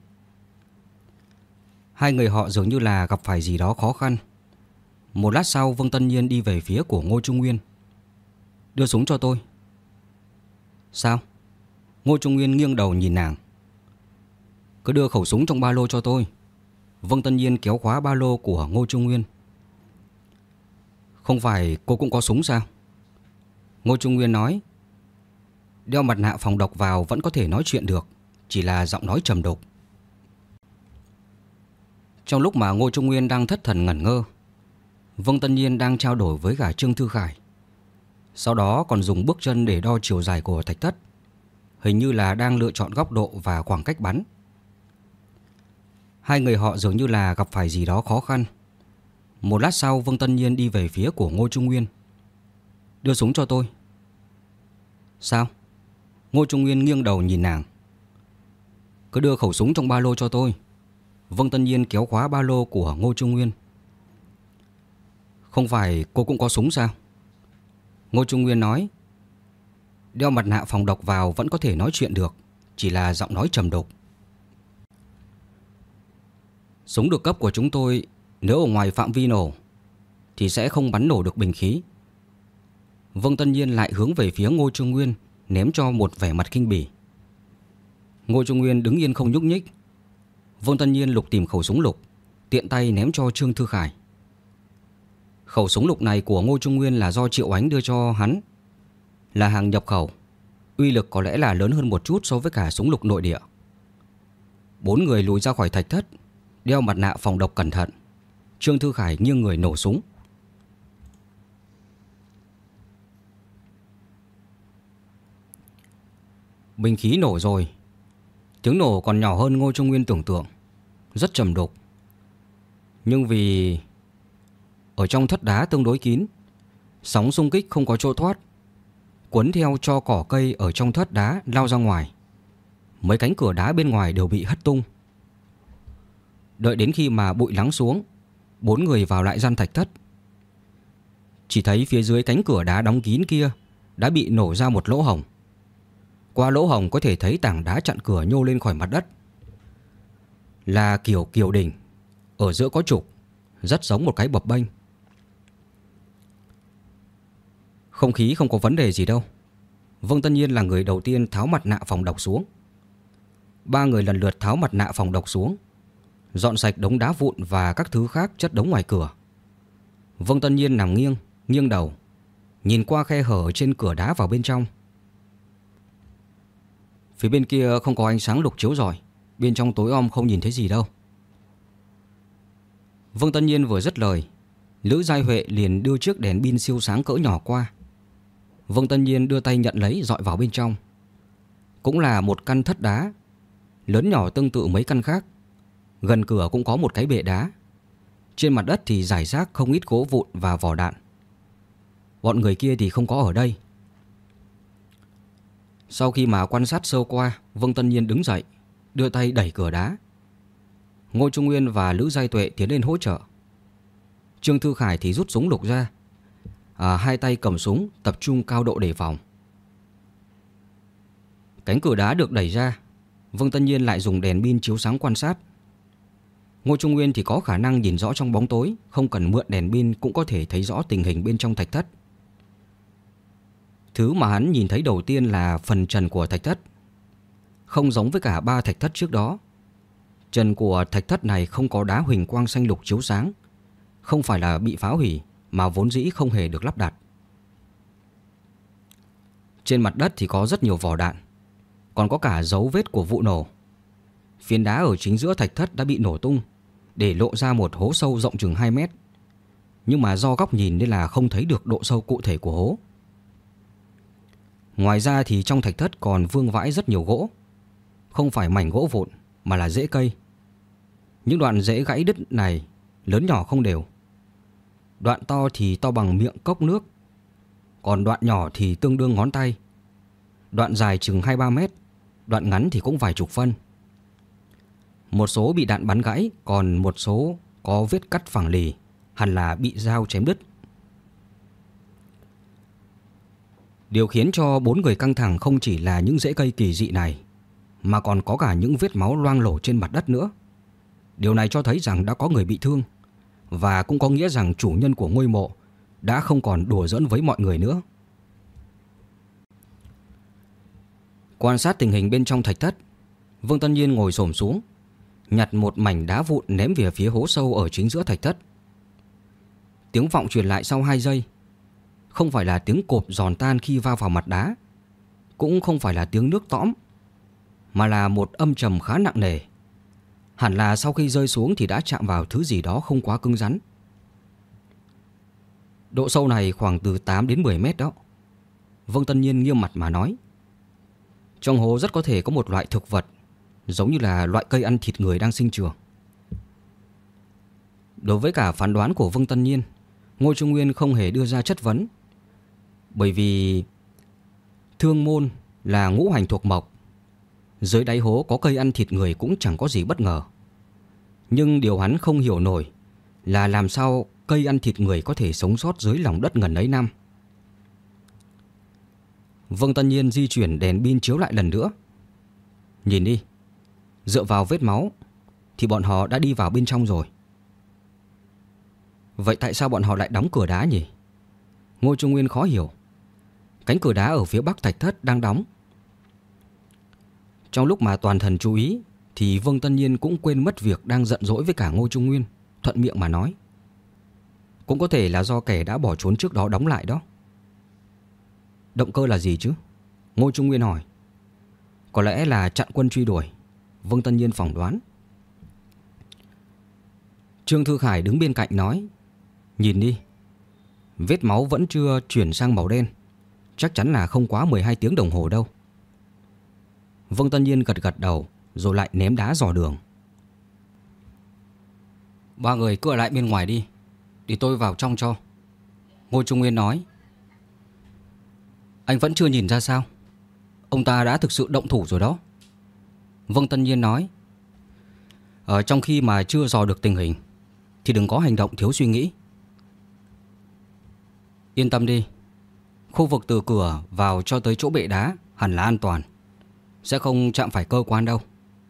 Hai người họ dường như là gặp phải gì đó khó khăn. Một lát sau, Vương Tân Nhiên đi về phía của Ngô Trung Nguyên. Đưa súng cho tôi. Sao? Ngô Trung Nguyên nghiêng đầu nhìn nàng. Cứ đưa khẩu súng trong ba lô cho tôi. Vương Tân Nhiên kéo khóa ba lô của Ngô Trung Nguyên. Không phải cô cũng có súng sao? Ngô Trung Nguyên nói. Đeo mặt nạ phòng độc vào vẫn có thể nói chuyện được, chỉ là giọng nói trầm đục. Trong lúc mà Ngô Trung Nguyên đang thất thần ngẩn ngơ, Vương Tân Nhiên đang trao đổi với cả Trương Thư Khải. Sau đó còn dùng bước chân để đo chiều dài của thạch thất, hình như là đang lựa chọn góc độ và khoảng cách bắn. Hai người họ dường như là gặp phải gì đó khó khăn. Một lát sau, Vương Tân Nhiên đi về phía của Ngô Trung Nguyên. Đưa súng cho tôi. Sao? Ngô Trung Nguyên nghiêng đầu nhìn nàng. Cứ đưa khẩu súng trong ba lô cho tôi. Vương Tân Nhiên kéo khóa ba lô của Ngô Trung Nguyên. Không phải cô cũng có súng sao? Ngô Trung Nguyên nói. Đeo mặt nạ phòng độc vào vẫn có thể nói chuyện được, chỉ là giọng nói trầm đục. Súng được cấp của chúng tôi, nếu ở ngoài phạm vi nổ thì sẽ không bắn nổ được bình khí. Vương Tân Nhiên lại hướng về phía Ngô Trung Nguyên, ném cho một vẻ mặt khinh bỉ. Ngô Trung Nguyên đứng yên không nhúc nhích. Vương Tân Nhiên lục tìm khẩu súng lục, tiện tay ném cho Trương Thư Khải. Khẩu súng lục này của Ngô Trung Nguyên là do Triệu Ánh đưa cho hắn, là hàng nhập khẩu, uy lực có lẽ là lớn hơn một chút so với cả súng lục nội địa. Bốn người lùi ra khỏi thạch thất, đeo mặt nạ phòng độc cẩn thận. Trương Thư Khải nghiêng người nổ súng. Bình khí nổ rồi. Tiếng nổ còn nhỏ hơn Ngô Trung Nguyên tưởng tượng, rất trầm đục. Nhưng vì ở trong thất đá tương đối kín, sóng xung kích không có chỗ thoát, cuốn theo cho cỏ cây ở trong thất đá lao ra ngoài. Mấy cánh cửa đá bên ngoài đều bị hất tung. Đợi đến khi mà bụi lắng xuống, bốn người vào lại gian thạch thất. Chỉ thấy phía dưới cánh cửa đá đóng kín kia đã bị nổ ra một lỗ hổng. Qua lỗ hổng có thể thấy tảng đá chặn cửa nhô lên khỏi mặt đất. Là kiểu kiều đỉnh, ở giữa có trục, rất giống một cái bập bênh. Không khí không có vấn đề gì đâu. Vương Tân Nhiên là người đầu tiên tháo mặt nạ phòng độc xuống. Ba người lần lượt tháo mặt nạ phòng độc xuống, dọn sạch đống đá vụn và các thứ khác chất đống ngoài cửa. Vương Tân Nhiên nằm nghiêng đầu, nhìn qua khe hở trên cửa đá vào bên trong. Phía bên kia không có ánh sáng lục chiếu rọi, bên trong tối om không nhìn thấy gì đâu. Vương Tân Nhiên vừa dứt lời, Lữ Giai Huệ liền đưa chiếc đèn pin siêu sáng cỡ nhỏ qua. Vương Tân Nhiên đưa tay nhận lấy, dọi vào bên trong. Cũng là một căn thất đá, lớn nhỏ tương tự mấy căn khác. Gần cửa cũng có một cái bệ đá. Trên mặt đất thì rải rác không ít gỗ vụn và vỏ đạn. Bọn người kia thì không có ở đây. Sau khi mà quan sát sơ qua, Vương Tân Nhiên đứng dậy, đưa tay đẩy cửa đá. Ngô Trung Nguyên và Lữ Giai Tuệ tiến lên hỗ trợ. Trương Thư Khải thì rút súng lục ra, hai tay cầm súng tập trung cao độ đề phòng. Cánh cửa đá được đẩy ra, Vương Tân Nhiên lại dùng đèn pin chiếu sáng quan sát. Ngô Trung Nguyên thì có khả năng nhìn rõ trong bóng tối, không cần mượn đèn pin cũng có thể thấy rõ tình hình bên trong thạch thất. Thứ mà hắn nhìn thấy đầu tiên là phần trần của thạch thất. Không giống với cả ba thạch thất trước đó, trần của thạch thất này không có đá huỳnh quang xanh lục chiếu sáng. Không phải là bị phá hủy, mà vốn dĩ không hề được lắp đặt. Trên mặt đất thì có rất nhiều vỏ đạn, còn có cả dấu vết của vụ nổ. Phiến đá ở chính giữa thạch thất đã bị nổ tung, để lộ ra một hố sâu rộng chừng 2 mét. Nhưng mà do góc nhìn nên là không thấy được độ sâu cụ thể của hố. Ngoài ra thì trong thạch thất còn vương vãi rất nhiều gỗ. Không phải mảnh gỗ vụn mà là rễ cây. Những đoạn rễ gãy đứt này lớn nhỏ không đều. Đoạn to thì to bằng miệng cốc nước, còn đoạn nhỏ thì tương đương ngón tay. Đoạn dài chừng 2-3 mét, đoạn ngắn thì cũng vài chục phân. Một số bị đạn bắn gãy, còn một số có vết cắt phẳng lì, hẳn là bị dao chém đứt. Điều khiến cho 4 người căng thẳng không chỉ là những rễ cây kỳ dị này, mà còn có cả những vết máu loang lổ trên mặt đất nữa. Điều này cho thấy rằng đã có người bị thương, và cũng có nghĩa rằng chủ nhân của ngôi mộ đã không còn đùa giỡn với mọi người nữa. Quan sát tình hình bên trong thạch thất, Vương Tân Nhiên ngồi xổm xuống, nhặt một mảnh đá vụn ném về phía hố sâu ở chính giữa thạch thất. Tiếng vọng truyền lại sau 2 giây. Không phải là tiếng cộp giòn tan khi va vào mặt đá, cũng không phải là tiếng nước tõm, mà là một âm trầm khá nặng nề. Hẳn là sau khi rơi xuống thì đã chạm vào thứ gì đó không quá cứng rắn. Độ sâu này khoảng từ 8 đến 10 mét đó. Vương Tân Nhiên nghiêm mặt mà nói. Trong hố rất có thể có một loại thực vật, giống như là loại cây ăn thịt người đang sinh trưởng. Đối với cả phán đoán của Vương Tân Nhiên, Ngô Trung Nguyên không hề đưa ra chất vấn. Bởi vì thương môn là ngũ hành thuộc mộc, dưới đáy hố có cây ăn thịt người cũng chẳng có gì bất ngờ. Nhưng điều hắn không hiểu nổi là làm sao cây ăn thịt người có thể sống sót dưới lòng đất ngần ấy năm. Vương Tân Nhiên di chuyển đèn pin chiếu lại lần nữa. Nhìn đi, dựa vào vết máu thì bọn họ đã đi vào bên trong rồi. Vậy tại sao bọn họ lại đóng cửa đá nhỉ? Ngô Trung Nguyên khó hiểu. Cánh cửa đá ở phía bắc thạch thất đang đóng. Trong lúc mà toàn thần chú ý thì Vương Tân Nhiên cũng quên mất việc đang giận dỗi với cả Ngô Trung Nguyên, thuận miệng mà nói. Cũng có thể là do kẻ đã bỏ trốn trước đó đóng lại đó. Động cơ là gì chứ? Ngô Trung Nguyên hỏi. Có lẽ là chặn quân truy đuổi, Vương Tân Nhiên phỏng đoán. Trương Thư Khải đứng bên cạnh nói. Nhìn đi, vết máu vẫn chưa chuyển sang màu đen, chắc chắn là không quá 12 tiếng đồng hồ đâu. Vương Tân Nhiên gật gật đầu, rồi lại ném đá dò đường. 3 người cứ ở lại bên ngoài đi, để tôi vào trong cho, Ngô Trung Nguyên nói. Anh vẫn chưa nhìn ra sao? Ông ta đã thực sự động thủ rồi đó, Vương Tân Nhiên nói. Ở trong khi mà chưa dò được tình hình thì đừng có hành động thiếu suy nghĩ. Yên tâm đi, khu vực từ cửa vào cho tới chỗ bệ đá hẳn là an toàn, sẽ không chạm phải cơ quan đâu.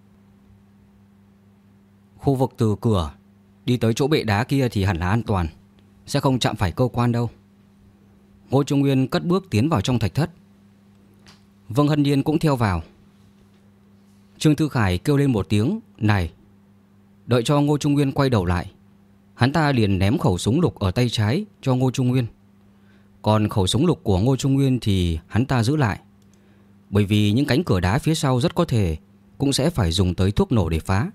Khu vực từ cửa đi tới chỗ bệ đá kia thì hẳn là an toàn, sẽ không chạm phải cơ quan đâu. Ngô Trung Nguyên cất bước tiến vào trong thạch thất. Vương Hân Nhiên cũng theo vào. Trương Thư Khải kêu lên một tiếng này. Đợi cho Ngô Trung Nguyên quay đầu lại, hắn ta liền ném khẩu súng lục ở tay trái cho Ngô Trung Nguyên. Còn khẩu súng lục của Ngô Trung Nguyên thì hắn ta giữ lại, bởi vì những cánh cửa đá phía sau rất có thể cũng sẽ phải dùng tới thuốc nổ để phá.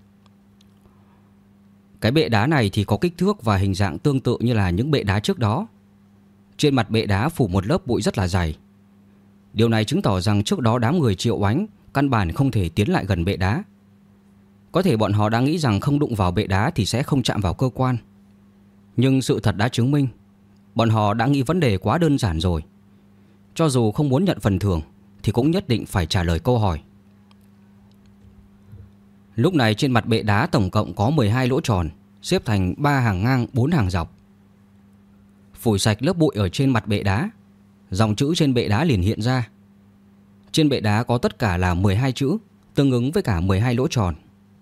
Cái bệ đá này thì có kích thước và hình dạng tương tự như là những bệ đá trước đó. Trên mặt bệ đá phủ một lớp bụi rất là dày. Điều này chứng tỏ rằng trước đó đám người Triệu Oánh căn bản không thể tiến lại gần bệ đá. Có thể bọn họ đã nghĩ rằng không đụng vào bệ đá thì sẽ không chạm vào cơ quan. Nhưng sự thật đã chứng minh bọn họ đã nghĩ vấn đề quá đơn giản rồi. Cho dù không muốn nhận phần thưởng thì cũng nhất định phải trả lời câu hỏi. Lúc này trên mặt bệ đá tổng cộng có 12 lỗ tròn, xếp thành 3 hàng ngang 4 hàng dọc. Phủi sạch lớp bụi ở trên mặt bệ đá, dòng chữ trên bệ đá liền hiện ra. Trên bệ đá có tất cả là 12 chữ, tương ứng với cả 12 lỗ tròn.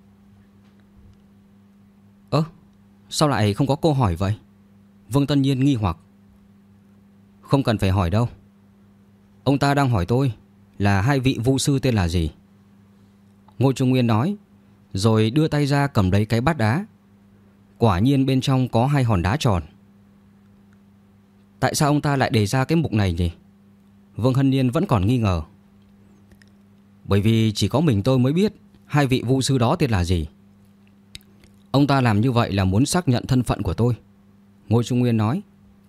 Sao lại không có câu hỏi vậy? Vương Tân Nhiên nghi hoặc. Không cần phải hỏi đâu. Ông ta đang hỏi tôi là 2 vị vu sư tên là gì. Ngô Trung Nguyên nói, rồi đưa tay ra cầm lấy cái bát đá. Quả nhiên bên trong có 2 hòn đá tròn. Tại sao ông ta lại đề ra cái mục này nhỉ? Vương Hân Nhiên vẫn còn nghi ngờ. Bởi vì chỉ có mình tôi mới biết 2 vị vu sư đó tên là gì. Ông ta làm như vậy là muốn xác nhận thân phận của tôi, Ngô Trung Nguyên nói.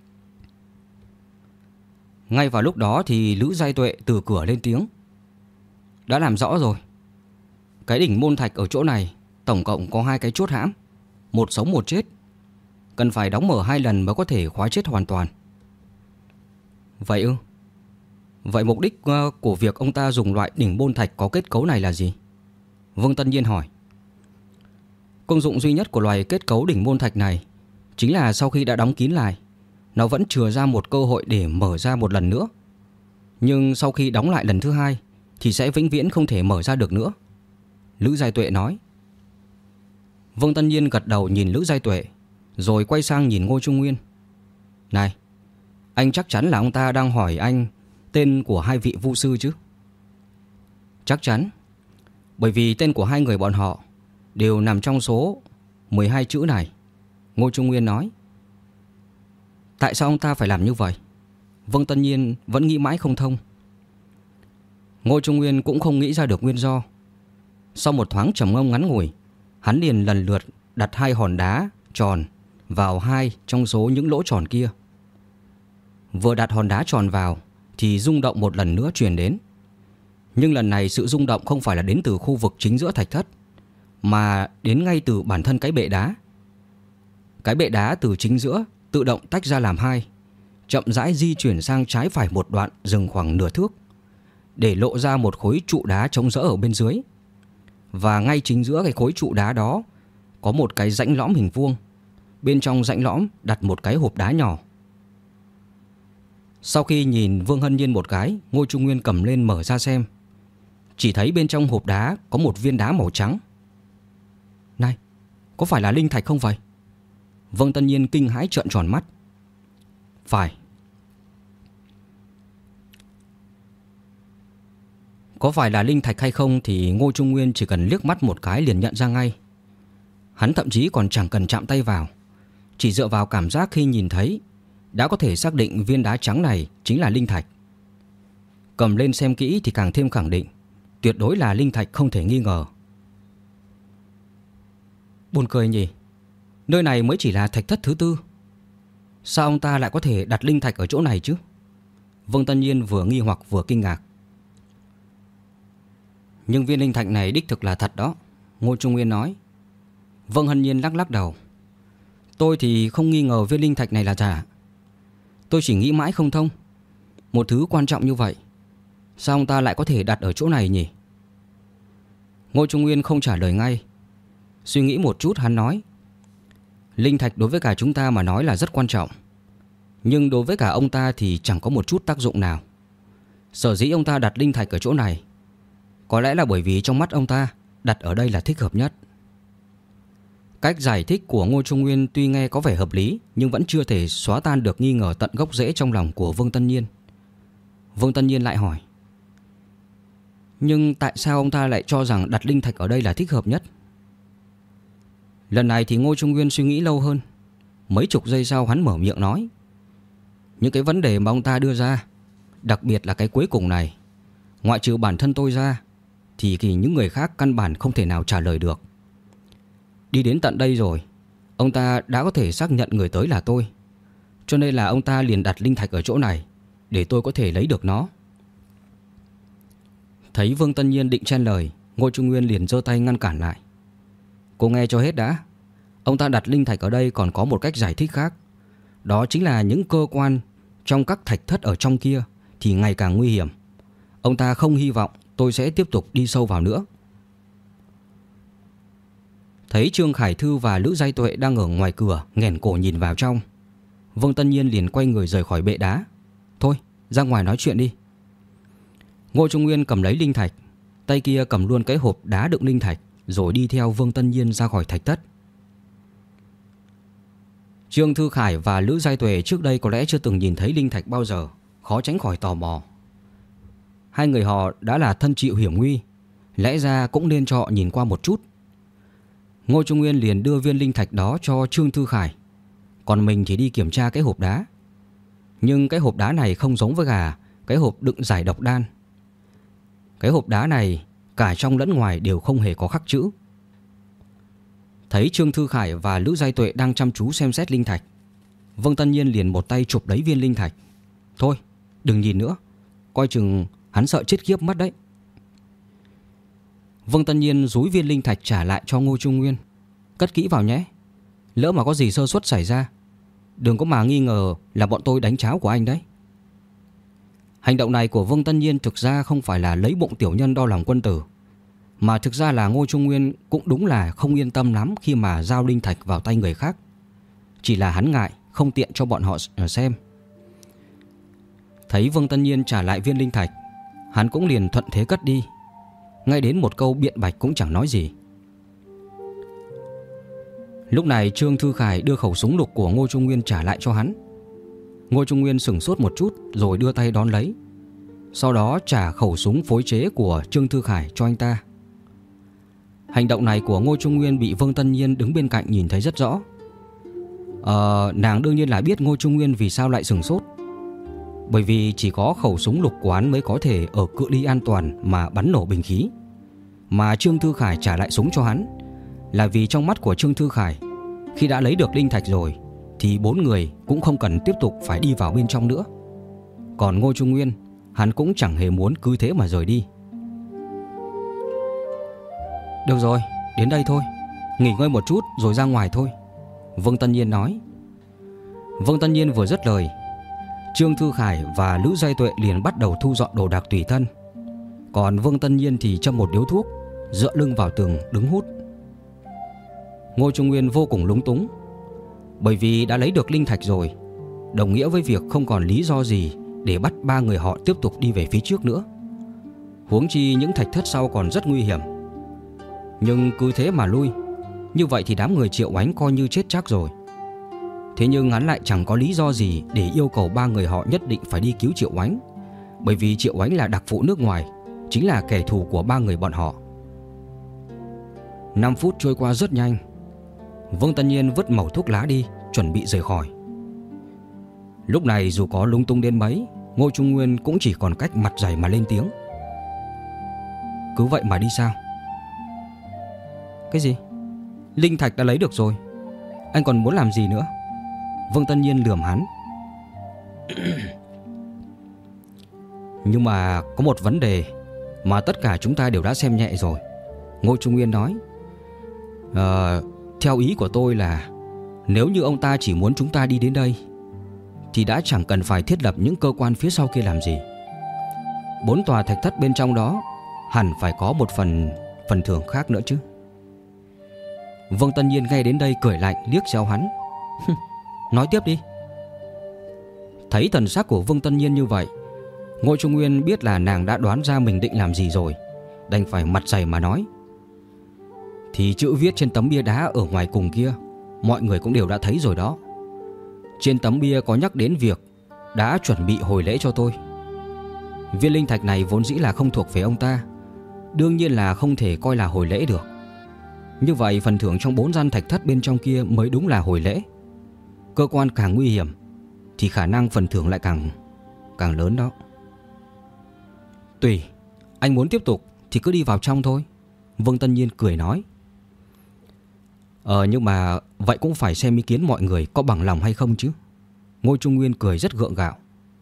Ngay vào lúc đó thì Lữ Giai Tuệ từ cửa lên tiếng. Đã làm rõ rồi. Cái đỉnh môn thạch ở chỗ này tổng cộng có 2 cái chốt hãm, một sống một chết. Cần phải đóng mở 2 lần mới có thể khóa chết hoàn toàn. Vậy ư? Vậy mục đích của việc ông ta dùng loại đỉnh môn thạch có kết cấu này là gì? Vương Tân Nhiên hỏi. Công dụng duy nhất của loài kết cấu đỉnh môn thạch này chính là sau khi đã đóng kín lại, nó vẫn chừa ra một cơ hội để mở ra một lần nữa. Nhưng sau khi đóng lại lần thứ hai thì sẽ vĩnh viễn không thể mở ra được nữa, Lữ Giai Tuệ nói. Vương Tân Nhiên gật đầu nhìn Lữ Giai Tuệ, rồi quay sang nhìn Ngô Trung Nguyên. Này, anh chắc chắn là ông ta đang hỏi anh tên của hai vị vu sư chứ? Chắc chắn, bởi vì tên của hai người bọn họ đều nằm trong số 12 chữ này, Ngô Trung Nguyên nói. Tại sao ông ta phải làm như vậy? Vương Tân Nhiên vẫn nghĩ mãi không thông. Ngô Trung Nguyên cũng không nghĩ ra được nguyên do. Sau một thoáng trầm ngâm ngắn ngủi, hắn liền lần lượt đặt hai hòn đá tròn vào hai trong số những lỗ tròn kia. Vừa đặt hòn đá tròn vào thì rung động một lần nữa truyền đến. Nhưng lần này sự rung động không phải là đến từ khu vực chính giữa thạch thất, mà đến ngay từ bản thân cái bệ đá. Cái bệ đá từ chính giữa tự động tách ra làm hai, chậm rãi di chuyển sang trái phải một đoạn, dừng khoảng nửa thước, để lộ ra một khối trụ đá trống rỗng ở bên dưới. Và ngay chính giữa cái khối trụ đá đó có một cái rãnh lõm hình vuông. Bên trong rãnh lõm đặt một cái hộp đá nhỏ. Sau khi nhìn Vương Hân Nhiên một cái, Ngô Trung Nguyên cầm lên mở ra xem. Chỉ thấy bên trong hộp đá có một viên đá màu trắng. Này, có phải là linh thạch không vậy? Vương Tân Nhiên kinh hãi trợn tròn mắt. Phải. Có phải là linh thạch hay không thì Ngô Trung Nguyên chỉ cần liếc mắt một cái liền nhận ra ngay. Hắn thậm chí còn chẳng cần chạm tay vào, chỉ dựa vào cảm giác khi nhìn thấy đã có thể xác định viên đá trắng này chính là linh thạch. Cầm lên xem kỹ thì càng thêm khẳng định tuyệt đối là linh thạch không thể nghi ngờ. Buồn cười nhỉ, nơi này mới chỉ là thạch thất thứ tư, sao ông ta lại có thể đặt linh thạch ở chỗ này chứ? Vương Tân Nhiên vừa nghi hoặc vừa kinh ngạc. Nhưng viên linh thạch này đích thực là thật đó, Ngô Trung Nguyên nói. Vương Hân Nhiên lắc lắc đầu. Tôi thì không nghi ngờ viên linh thạch này là giả. Tôi chỉ nghĩ mãi không thông, một thứ quan trọng như vậy sao ông ta lại có thể đặt ở chỗ này nhỉ? Ngô Trung Nguyên không trả lời ngay. Suy nghĩ một chút hắn nói. Linh thạch đối với cả chúng ta mà nói là rất quan trọng, nhưng đối với cả ông ta thì chẳng có một chút tác dụng nào. Sở dĩ ông ta đặt linh thạch ở chỗ này có lẽ là bởi vì trong mắt ông ta đặt ở đây là thích hợp nhất. Cách giải thích của Ngô Trung Nguyên tuy nghe có vẻ hợp lý, nhưng vẫn chưa thể xóa tan được nghi ngờ tận gốc rễ trong lòng của Vương Tân Nhiên. Vương Tân Nhiên lại hỏi. Nhưng tại sao ông ta lại cho rằng đặt linh thạch ở đây là thích hợp nhất? Lần này thì Ngô Trung Nguyên suy nghĩ lâu hơn. Mấy chục giây sau hắn mở miệng nói. Những cái vấn đề mà ông ta đưa ra, đặc biệt là cái cuối cùng này, ngoại trừ bản thân tôi ra thì những người khác căn bản không thể nào trả lời được. Đi đến tận đây rồi, ông ta đã có thể xác nhận người tới là tôi, cho nên là ông ta liền đặt linh thạch ở chỗ này để tôi có thể lấy được nó. Thấy Vương Tân Nhiên định chen lời, Ngô Trung Nguyên liền giơ tay ngăn cản lại. Cô nghe cho hết đã. Ông ta đặt linh thạch ở đây còn có một cách giải thích khác. Đó chính là những cơ quan trong các thạch thất ở trong kia thì ngày càng nguy hiểm. Ông ta không hy vọng tôi sẽ tiếp tục đi sâu vào nữa. Thấy Trương Khải Thư và Lữ Giai Tuệ đang ở ngoài cửa nghển cổ nhìn vào trong, Vương Tân Nhiên liền quay người rời khỏi bệ đá. Thôi, ra ngoài nói chuyện đi. Ngô Trung Nguyên cầm lấy linh thạch, tay kia cầm luôn cái hộp đá đựng linh thạch, rồi đi theo Vương Tân Nhiên ra khỏi thạch thất. Trương Thư Khải và Lữ Giai Tuệ trước đây có lẽ chưa từng nhìn thấy linh thạch bao giờ, khó tránh khỏi tò mò. Hai người họ đã là thân chịu hiểm nguy, lẽ ra cũng nên cho họ nhìn qua một chút. Ngô Trung Nguyên liền đưa viên linh thạch đó cho Trương Thư Khải, còn mình thì đi kiểm tra cái hộp đá. Nhưng cái hộp đá này không giống với cả cái hộp đựng giải độc đan. Cái hộp đá này cả trong lẫn ngoài đều không hề có khắc chữ. Thấy Trương Thư Khải và Lữ Giai Tuệ đang chăm chú xem xét linh thạch, Vương Tân Nhiên liền một tay chụp lấy viên linh thạch. Thôi, đừng nhìn nữa, coi chừng hắn sợ chết khiếp mất đấy. Vương Tân Nhiên dúi viên linh thạch trả lại cho Ngô Trung Nguyên. Cất kỹ vào nhé, lỡ mà có gì sơ suất xảy ra, đừng có mà nghi ngờ là bọn tôi đánh cháo của anh đấy. Hành động này của Vương Tân Nhiên thực ra không phải là lấy bụng tiểu nhân đo lòng quân tử, mà thực ra là Ngô Trung Nguyên cũng đúng là không yên tâm lắm khi mà giao linh thạch vào tay người khác. Chỉ là hắn ngại không tiện cho bọn họ xem. Thấy Vương Tân Nhiên trả lại viên linh thạch, hắn cũng liền thuận thế cất đi, ngay đến một câu biện bạch cũng chẳng nói gì. Lúc này Trương Thư Khải đưa khẩu súng lục của Ngô Trung Nguyên trả lại cho hắn. Ngô Trung Nguyên sửng sốt một chút rồi đưa tay đón lấy, sau đó trả khẩu súng phối chế của Trương Thư Khải cho anh ta. Hành động này của Ngô Trung Nguyên bị Vương Tân Nhiên đứng bên cạnh nhìn thấy rất rõ. Nàng đương nhiên là biết Ngô Trung Nguyên vì sao lại sửng sốt. Bởi vì chỉ có khẩu súng lục của hắn mới có thể ở cự ly an toàn mà bắn nổ bình khí. Mà Trương Thư Khải trả lại súng cho hắn là vì trong mắt của Trương Thư Khải, khi đã lấy được linh thạch rồi thì 4 người cũng không cần tiếp tục phải đi vào bên trong nữa. Còn Ngô Trung Nguyên, hắn cũng chẳng hề muốn cứ thế mà rời đi. Được rồi, đến đây thôi, nghỉ ngơi một chút rồi ra ngoài thôi, Vương Tân Nhiên nói. Vương Tân Nhiên vừa dứt lời, Trương Thư Khải và Lữ Giai Tuệ liền bắt đầu thu dọn đồ đạc tùy thân. Còn Vương Tân Nhiên thì châm một điếu thuốc, dựa lưng vào tường đứng hút. Ngô Trung Nguyên vô cùng lúng túng, bởi vì đã lấy được linh thạch rồi, đồng nghĩa với việc không còn lý do gì để bắt 3 người họ tiếp tục đi về phía trước nữa. Huống chi những thạch thất sau còn rất nguy hiểm. Nhưng cứ thế mà lui, như vậy thì đám người Triệu Ánh coi như chết chắc rồi. Thế nhưng hắn lại chẳng có lý do gì để yêu cầu 3 người họ nhất định phải đi cứu Triệu Ánh, bởi vì Triệu Ánh là đặc vụ nước ngoài, chính là kẻ thù của 3 người bọn họ. 5 phút trôi qua rất nhanh. Vương Tân Nhiên vứt mẩu thuốc lá đi, chuẩn bị rời khỏi. Lúc này dù có lung tung đến mấy, Ngô Trung Nguyên cũng chỉ còn cách mặt dày mà lên tiếng. Cứ vậy mà đi sao? Cái gì? Linh thạch đã lấy được rồi, anh còn muốn làm gì nữa? Vương Tân Nhiên lườm hắn. Nhưng mà có một vấn đề mà tất cả chúng ta đều đã xem nhẹ rồi, Ngô Trung Nguyên nói. Theo ý của tôi là nếu như ông ta chỉ muốn chúng ta đi đến đây thì đã chẳng cần phải thiết lập những cơ quan phía sau kia làm gì. 4 tòa thạch thất bên trong đó hẳn phải có một phần thưởng khác nữa chứ. Vương Tân Nhiên ngay đến đây cười lạnh liếc xéo hắn. Nói tiếp đi. Thấy thần sắc của Vương Tân Nhiên như vậy, Ngô Trung Nguyên biết là nàng đã đoán ra mình định làm gì rồi, đành phải mặt dày mà nói. Thì chữ viết trên tấm bia đá ở ngoài cùng kia mọi người cũng đều đã thấy rồi đó. Trên tấm bia có nhắc đến việc đã chuẩn bị hồi lễ cho tôi. Viên linh thạch này vốn dĩ là không thuộc về ông ta, đương nhiên là không thể coi là hồi lễ được. Như vậy phần thưởng trong 4 gian thạch thất bên trong kia mới đúng là hồi lễ. Cơ quan càng nguy hiểm thì khả năng phần thưởng lại càng lớn đó. Tùy, anh muốn tiếp tục thì cứ đi vào trong thôi, Vương Tân Nhiên cười nói. Nhưng mà vậy cũng phải xem ý kiến mọi người có bằng lòng hay không chứ. Ngô Trung Nguyên cười rất gượng gạo.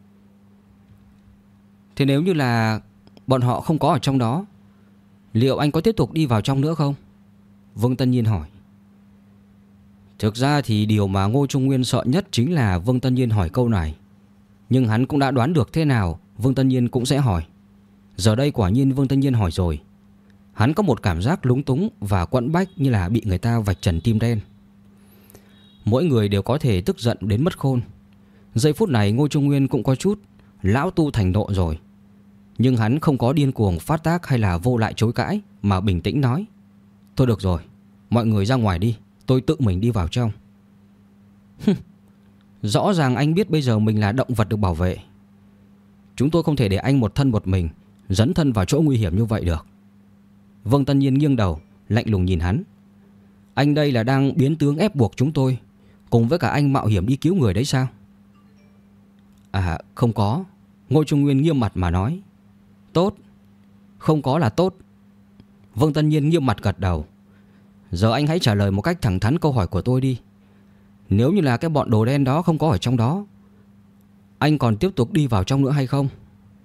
Thế nếu như là bọn họ không có ở trong đó, liệu anh có tiếp tục đi vào trong nữa không? Vương Tân Nhiên hỏi. Thực ra thì điều mà Ngô Trung Nguyên sợ nhất chính là Vương Tân Nhiên hỏi câu này. Nhưng hắn cũng đã đoán được thế nào Vương Tân Nhiên cũng sẽ hỏi. Giờ đây quả nhiên Vương Tân Nhiên hỏi rồi. Hắn có một cảm giác lúng túng và quẫn bách như là bị người ta vạch trần tim đen. Mỗi người đều có thể tức giận đến mất khôn. Giây phút này Ngô Trung Nguyên cũng có chút lão tu thành nộ rồi. Nhưng hắn không có điên cuồng phát tác hay là vô lại chối cãi, mà bình tĩnh nói. Thôi được rồi, mọi người ra ngoài đi, tôi tự mình đi vào trong. Rõ ràng anh biết bây giờ mình là động vật được bảo vệ. Chúng tôi không thể để anh một thân một mình dấn thân vào chỗ nguy hiểm như vậy được. Vương Tân Nhiên nghiêng đầu lạnh lùng nhìn hắn. Anh đây là đang biến tướng ép buộc chúng tôi cùng với cả anh mạo hiểm đi cứu người đấy sao? À không có, Ngô Trung Nguyên nghiêm mặt mà nói. Tốt, không có là tốt. Vương Tân Nhiên nghiêm mặt gật đầu. Giờ anh hãy trả lời một cách thẳng thắn câu hỏi của tôi đi. Nếu như là cái bọn đồ đen đó không có ở trong đó, anh còn tiếp tục đi vào trong nữa hay không?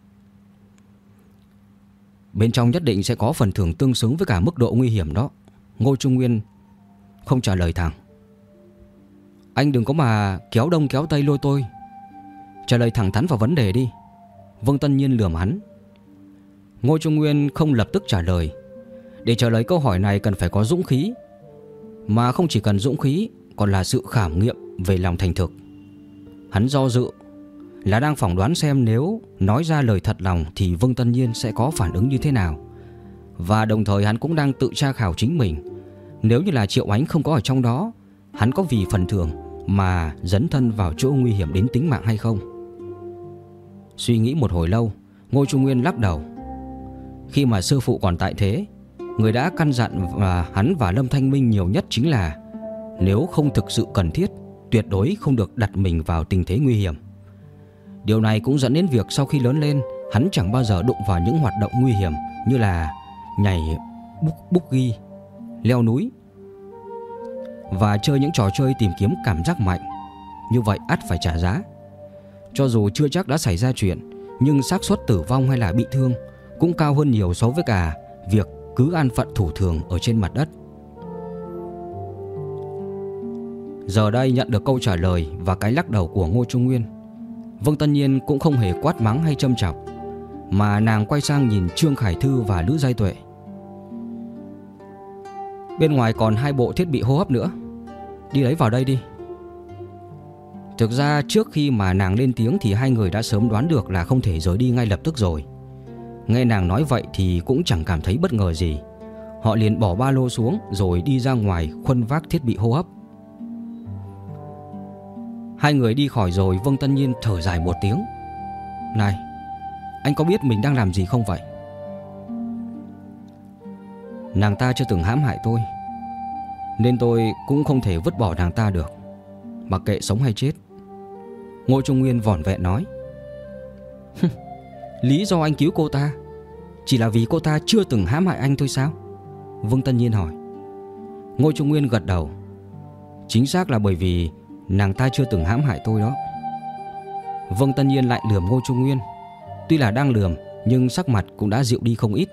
Bên trong nhất định sẽ có phần thưởng tương xứng với cả mức độ nguy hiểm đó. Ngô Trung Nguyên không trả lời thẳng. Anh đừng có mà kéo đông kéo tây lôi tôi. Trả lời thẳng thắn vào vấn đề đi. Vương Tân Nhiên lườm hắn. Ngô Trung Nguyên không lập tức trả lời. Để trả lời câu hỏi này cần phải có dũng khí. Mà không chỉ cần dũng khí, còn là sự khảo nghiệm về lòng thành thực. Hắn do dự. là đang phỏng đoán xem nếu nói ra lời thật lòng thì Vương Tân Nhiên sẽ có phản ứng như thế nào. Và đồng thời hắn cũng đang tự tra khảo chính mình. Nếu như là Triệu Ánh không có ở trong đó, hắn có vì phần thưởng mà dấn thân vào chỗ nguy hiểm đến tính mạng hay không? Suy nghĩ một hồi lâu, Ngô Trung Nguyên lắc đầu. Khi mà sư phụ còn tại thế, người đã căn dặn hắn và Lâm Thanh Minh nhiều nhất chính là nếu không thực sự cần thiết, tuyệt đối không được đặt mình vào tình thế nguy hiểm. Điều này cũng dẫn đến việc sau khi lớn lên, hắn chẳng bao giờ đụng vào những hoạt động nguy hiểm như là nhảy bungee, leo núi và chơi những trò chơi tìm kiếm cảm giác mạnh. Như vậy ắt phải trả giá. Cho dù chưa chắc đã xảy ra chuyện, nhưng xác suất tử vong hay là bị thương cũng cao hơn nhiều so với cả việc cứ an phận thủ thường ở trên mặt đất. Giờ đây nhận được câu trả lời và cái lắc đầu của Ngô Trung Nguyên, Vương Tân Nhiên cũng không hề quát mắng hay châm chọc, mà nàng quay sang nhìn Trương Khải Thư và Lữ Giai Tuệ. Bên ngoài còn 2 bộ thiết bị hô hấp nữa, đi lấy vào đây đi. Thực ra trước khi mà nàng lên tiếng thì 2 người đã sớm đoán được là không thể rời đi ngay lập tức rồi. Nghe nàng nói vậy thì cũng chẳng cảm thấy bất ngờ gì. Họ liền bỏ ba lô xuống rồi đi ra ngoài khuân vác thiết bị hô hấp. 2 người đi khỏi rồi, Vương Tân Nhiên thở dài một tiếng. Này, anh có biết mình đang làm gì không vậy? Nàng ta chưa từng hãm hại tôi, nên tôi cũng không thể vứt bỏ nàng ta được, mặc kệ sống hay chết. Ngô Trung Nguyên vỏn vẹn nói. Lý do anh cứu cô ta chỉ là vì cô ta chưa từng hãm hại anh thôi sao? Vương Tân Nhiên hỏi. Ngô Trung Nguyên gật đầu. Chính xác là bởi vì nàng ta chưa từng hãm hại tôi đó. Vương Tân Nhiên lại lườm Ngô Trung Nguyên. Tuy là đang lườm nhưng sắc mặt cũng đã dịu đi không ít.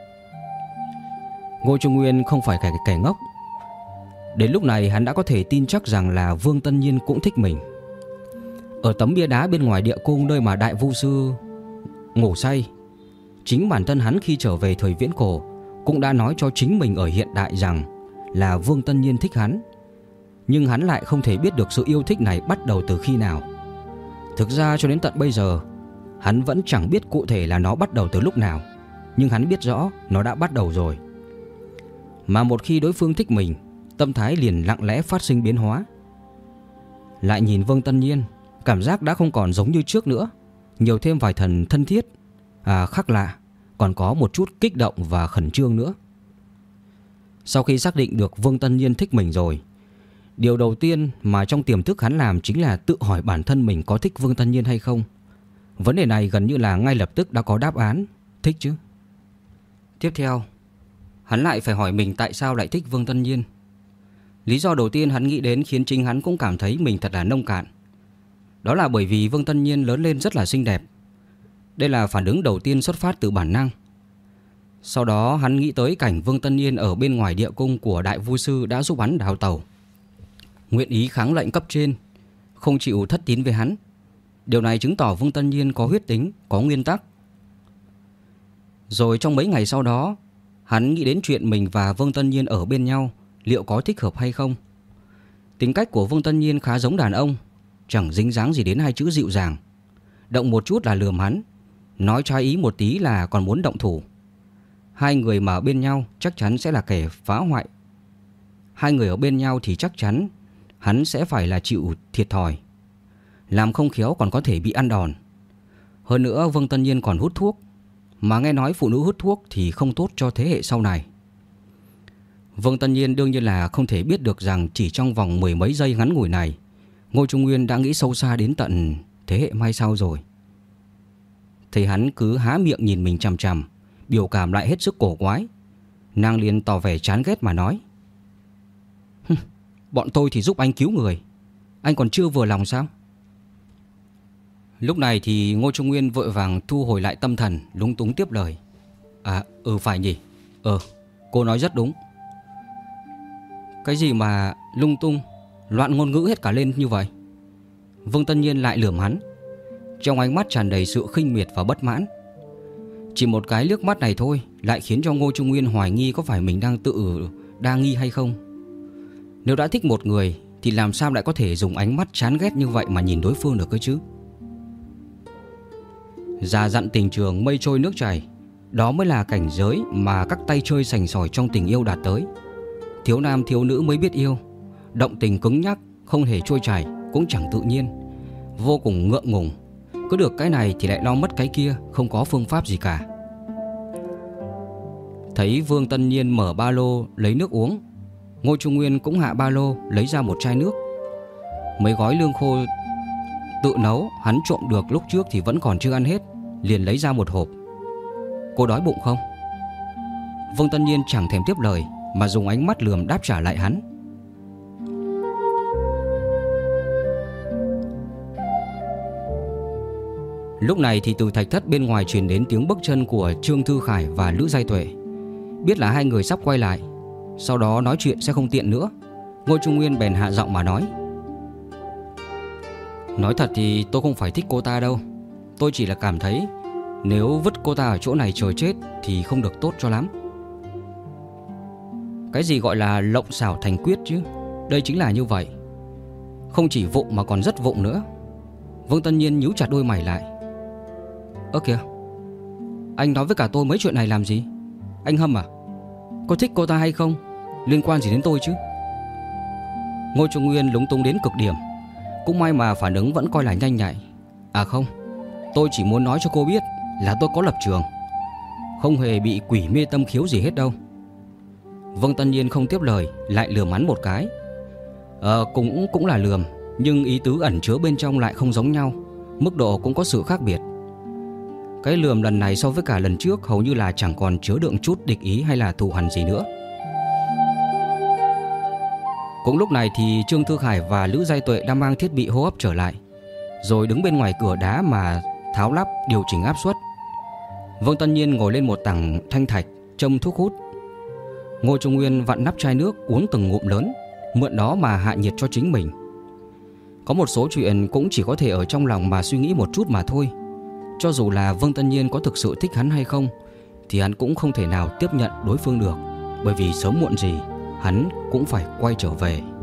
Ngô Trung Nguyên không phải kẻ ngốc. Đến lúc này hắn đã có thể tin chắc rằng là Vương Tân Nhiên cũng thích mình. Ở tấm bia đá bên ngoài địa cung nơi mà Đại Vu Sư ngủ say, chính bản thân hắn khi trở về thời viễn cổ cũng đã nói cho chính mình ở hiện đại rằng là Vương Tân Nhiên thích hắn. Nhưng hắn lại không thể biết được sự yêu thích này bắt đầu từ khi nào. Thực ra cho đến tận bây giờ hắn vẫn chẳng biết cụ thể là nó bắt đầu từ lúc nào, nhưng hắn biết rõ nó đã bắt đầu rồi. Mà một khi đối phương thích mình, tâm thái liền lặng lẽ phát sinh biến hóa. Lại nhìn Vương Tân Nhiên, cảm giác đã không còn giống như trước nữa, nhiều thêm vài phần thân thiết, khác lạ, còn có một chút kích động và khẩn trương nữa. Sau khi xác định được Vương Tân Nhiên thích mình rồi, điều đầu tiên mà trong tiềm thức hắn làm chính là tự hỏi bản thân mình có thích Vương Tân Nhiên hay không. Vấn đề này gần như là ngay lập tức đã có đáp án, thích chứ. Tiếp theo, hắn lại phải hỏi mình tại sao lại thích Vương Tân Nhiên. Lý do đầu tiên hắn nghĩ đến khiến chính hắn cũng cảm thấy mình thật là nông cạn. Đó là bởi vì Vương Tân Nhiên lớn lên rất là xinh đẹp. Đây là phản ứng đầu tiên xuất phát từ bản năng. Sau đó hắn nghĩ tới cảnh Vương Tân Nhiên ở bên ngoài địa cung của Đại Vu Sư đã giúp hắn đào tẩu, nguyện ý kháng lệnh cấp trên, không chịu thất tín với hắn. Điều này chứng tỏ Vương Tân Nhiên có huyết tính, có nguyên tắc. Rồi trong mấy ngày sau đó, hắn nghĩ đến chuyện mình và Vương Tân Nhiên ở bên nhau liệu có thích hợp hay không. Tính cách của Vương Tân Nhiên khá giống đàn ông, chẳng dính dáng gì đến 2 chữ dịu dàng. Động một chút là lườm hắn, nói trái ý một tí là còn muốn động thủ. 2 người mà ở bên nhau chắc chắn sẽ là kẻ phá hoại. 2 người ở bên nhau thì chắc chắn hắn sẽ phải là chịu thiệt thòi. Làm không khéo còn có thể bị ăn đòn. Hơn nữa Vương Tân Nhiên còn hút thuốc, mà nghe nói phụ nữ hút thuốc thì không tốt cho thế hệ sau này. Vương Tân Nhiên đương nhiên là không thể biết được rằng chỉ trong vòng 10 mấy giây ngắn ngủi này, Ngô Trung Nguyên đã nghĩ sâu xa đến tận thế hệ mai sau rồi. Thấy hắn cứ há miệng nhìn mình chằm chằm, biểu cảm lại hết sức cổ quái, nàng liền tỏ vẻ chán ghét mà nói. Bọn tôi thì giúp anh cứu người, anh còn chưa vừa lòng sao? Lúc này thì Ngô Trung Nguyên vội vàng thu hồi lại tâm thần, lúng túng tiếp lời. Phải nhỉ. Cô nói rất đúng. Cái gì mà lung tung, loạn ngôn ngữ hết cả lên như vậy? Vương Tân Nhiên lại lườm hắn, trong ánh mắt tràn đầy sự khinh miệt và bất mãn. Chỉ một cái liếc mắt này thôi lại khiến cho Ngô Trung Nguyên hoài nghi có phải mình đang đa nghi hay không. Nếu đã thích một người thì làm sao lại có thể dùng ánh mắt chán ghét như vậy mà nhìn đối phương được cơ chứ? Già dặn tình trường mây trôi nước chảy, đó mới là cảnh giới mà các tay chơi sành sỏi trong tình yêu đạt tới. Thiếu nam thiếu nữ mới biết yêu, động tình cứng nhắc, không hề trôi chảy, cũng chẳng tự nhiên, vô cùng ngượng ngùng. Cứ được cái này thì lại lo mất cái kia, không có phương pháp gì cả. Thấy Vương Tân Nhiên mở ba lô lấy nước uống, Ngô Trung Nguyên cũng hạ ba lô lấy ra một chai nước. Mấy gói lương khô tự nấu hắn trộm được lúc trước thì vẫn còn chưa ăn hết, liền lấy ra một hộp. Cô đói bụng không? Vương Tân Nhiên chẳng thèm tiếp lời, mà dùng ánh mắt lườm đáp trả lại hắn. Lúc này thì từ thạch thất bên ngoài truyền đến tiếng bước chân của Trương Thư Khải và Lữ Giai Tuệ. Biết là hai người sắp quay lại, sau đó nói chuyện sẽ không tiện nữa, Ngô Trung Nguyên bèn hạ giọng mà nói: Nói thật thì tôi không phải thích cô ta đâu. Tôi chỉ là cảm thấy nếu vứt cô ta ở chỗ này chờ chết thì không được tốt cho lắm. Cái gì gọi là lộng xảo thành quyết chứ? Đây chính là như vậy. Không chỉ vụng mà còn rất vụng nữa. Vương Tân Nhiên nhíu chặt đôi mày lại. Ơ kìa, anh nói với cả tôi mấy chuyện này làm gì? Anh Hâm à? Có thích cô ta hay không liên quan gì đến tôi chứ? Ngô Trung Nguyên lúng túng đến cực điểm. Cũng may mà phản ứng vẫn coi là nhanh nhạy. À không, tôi chỉ muốn nói cho cô biết là tôi có lập trường, không hề bị quỷ mê tâm khiếu gì hết đâu. Vương Tân Nhiên không tiếp lời, lại lườm hắn một cái. Cũng là lườm, nhưng ý tứ ẩn chứa bên trong lại không giống nhau, mức độ cũng có sự khác biệt. Cái lườm lần này so với cả lần trước hầu như là chẳng còn chứa đựng chút địch ý hay là thù hằn gì nữa. Cũng lúc này thì Trương Thư Khải và Lữ Giai Tuệ đang mang thiết bị hô hấp trở lại, rồi đứng bên ngoài cửa đá mà tháo lắp điều chỉnh áp suất. Vương Tân Nhiên ngồi lên một tảng thanh thạch châm thuốc hút. Ngô Trung Nguyên vặn nắp chai nước uống từng ngụm lớn, mượn đó mà hạ nhiệt cho chính mình. Có một số chuyện cũng chỉ có thể ở trong lòng mà suy nghĩ một chút mà thôi. Cho dù là Vương Tân Nhiên có thực sự thích hắn hay không thì hắn cũng không thể nào tiếp nhận đối phương được, bởi vì sớm muộn gì hắn cũng phải quay trở về.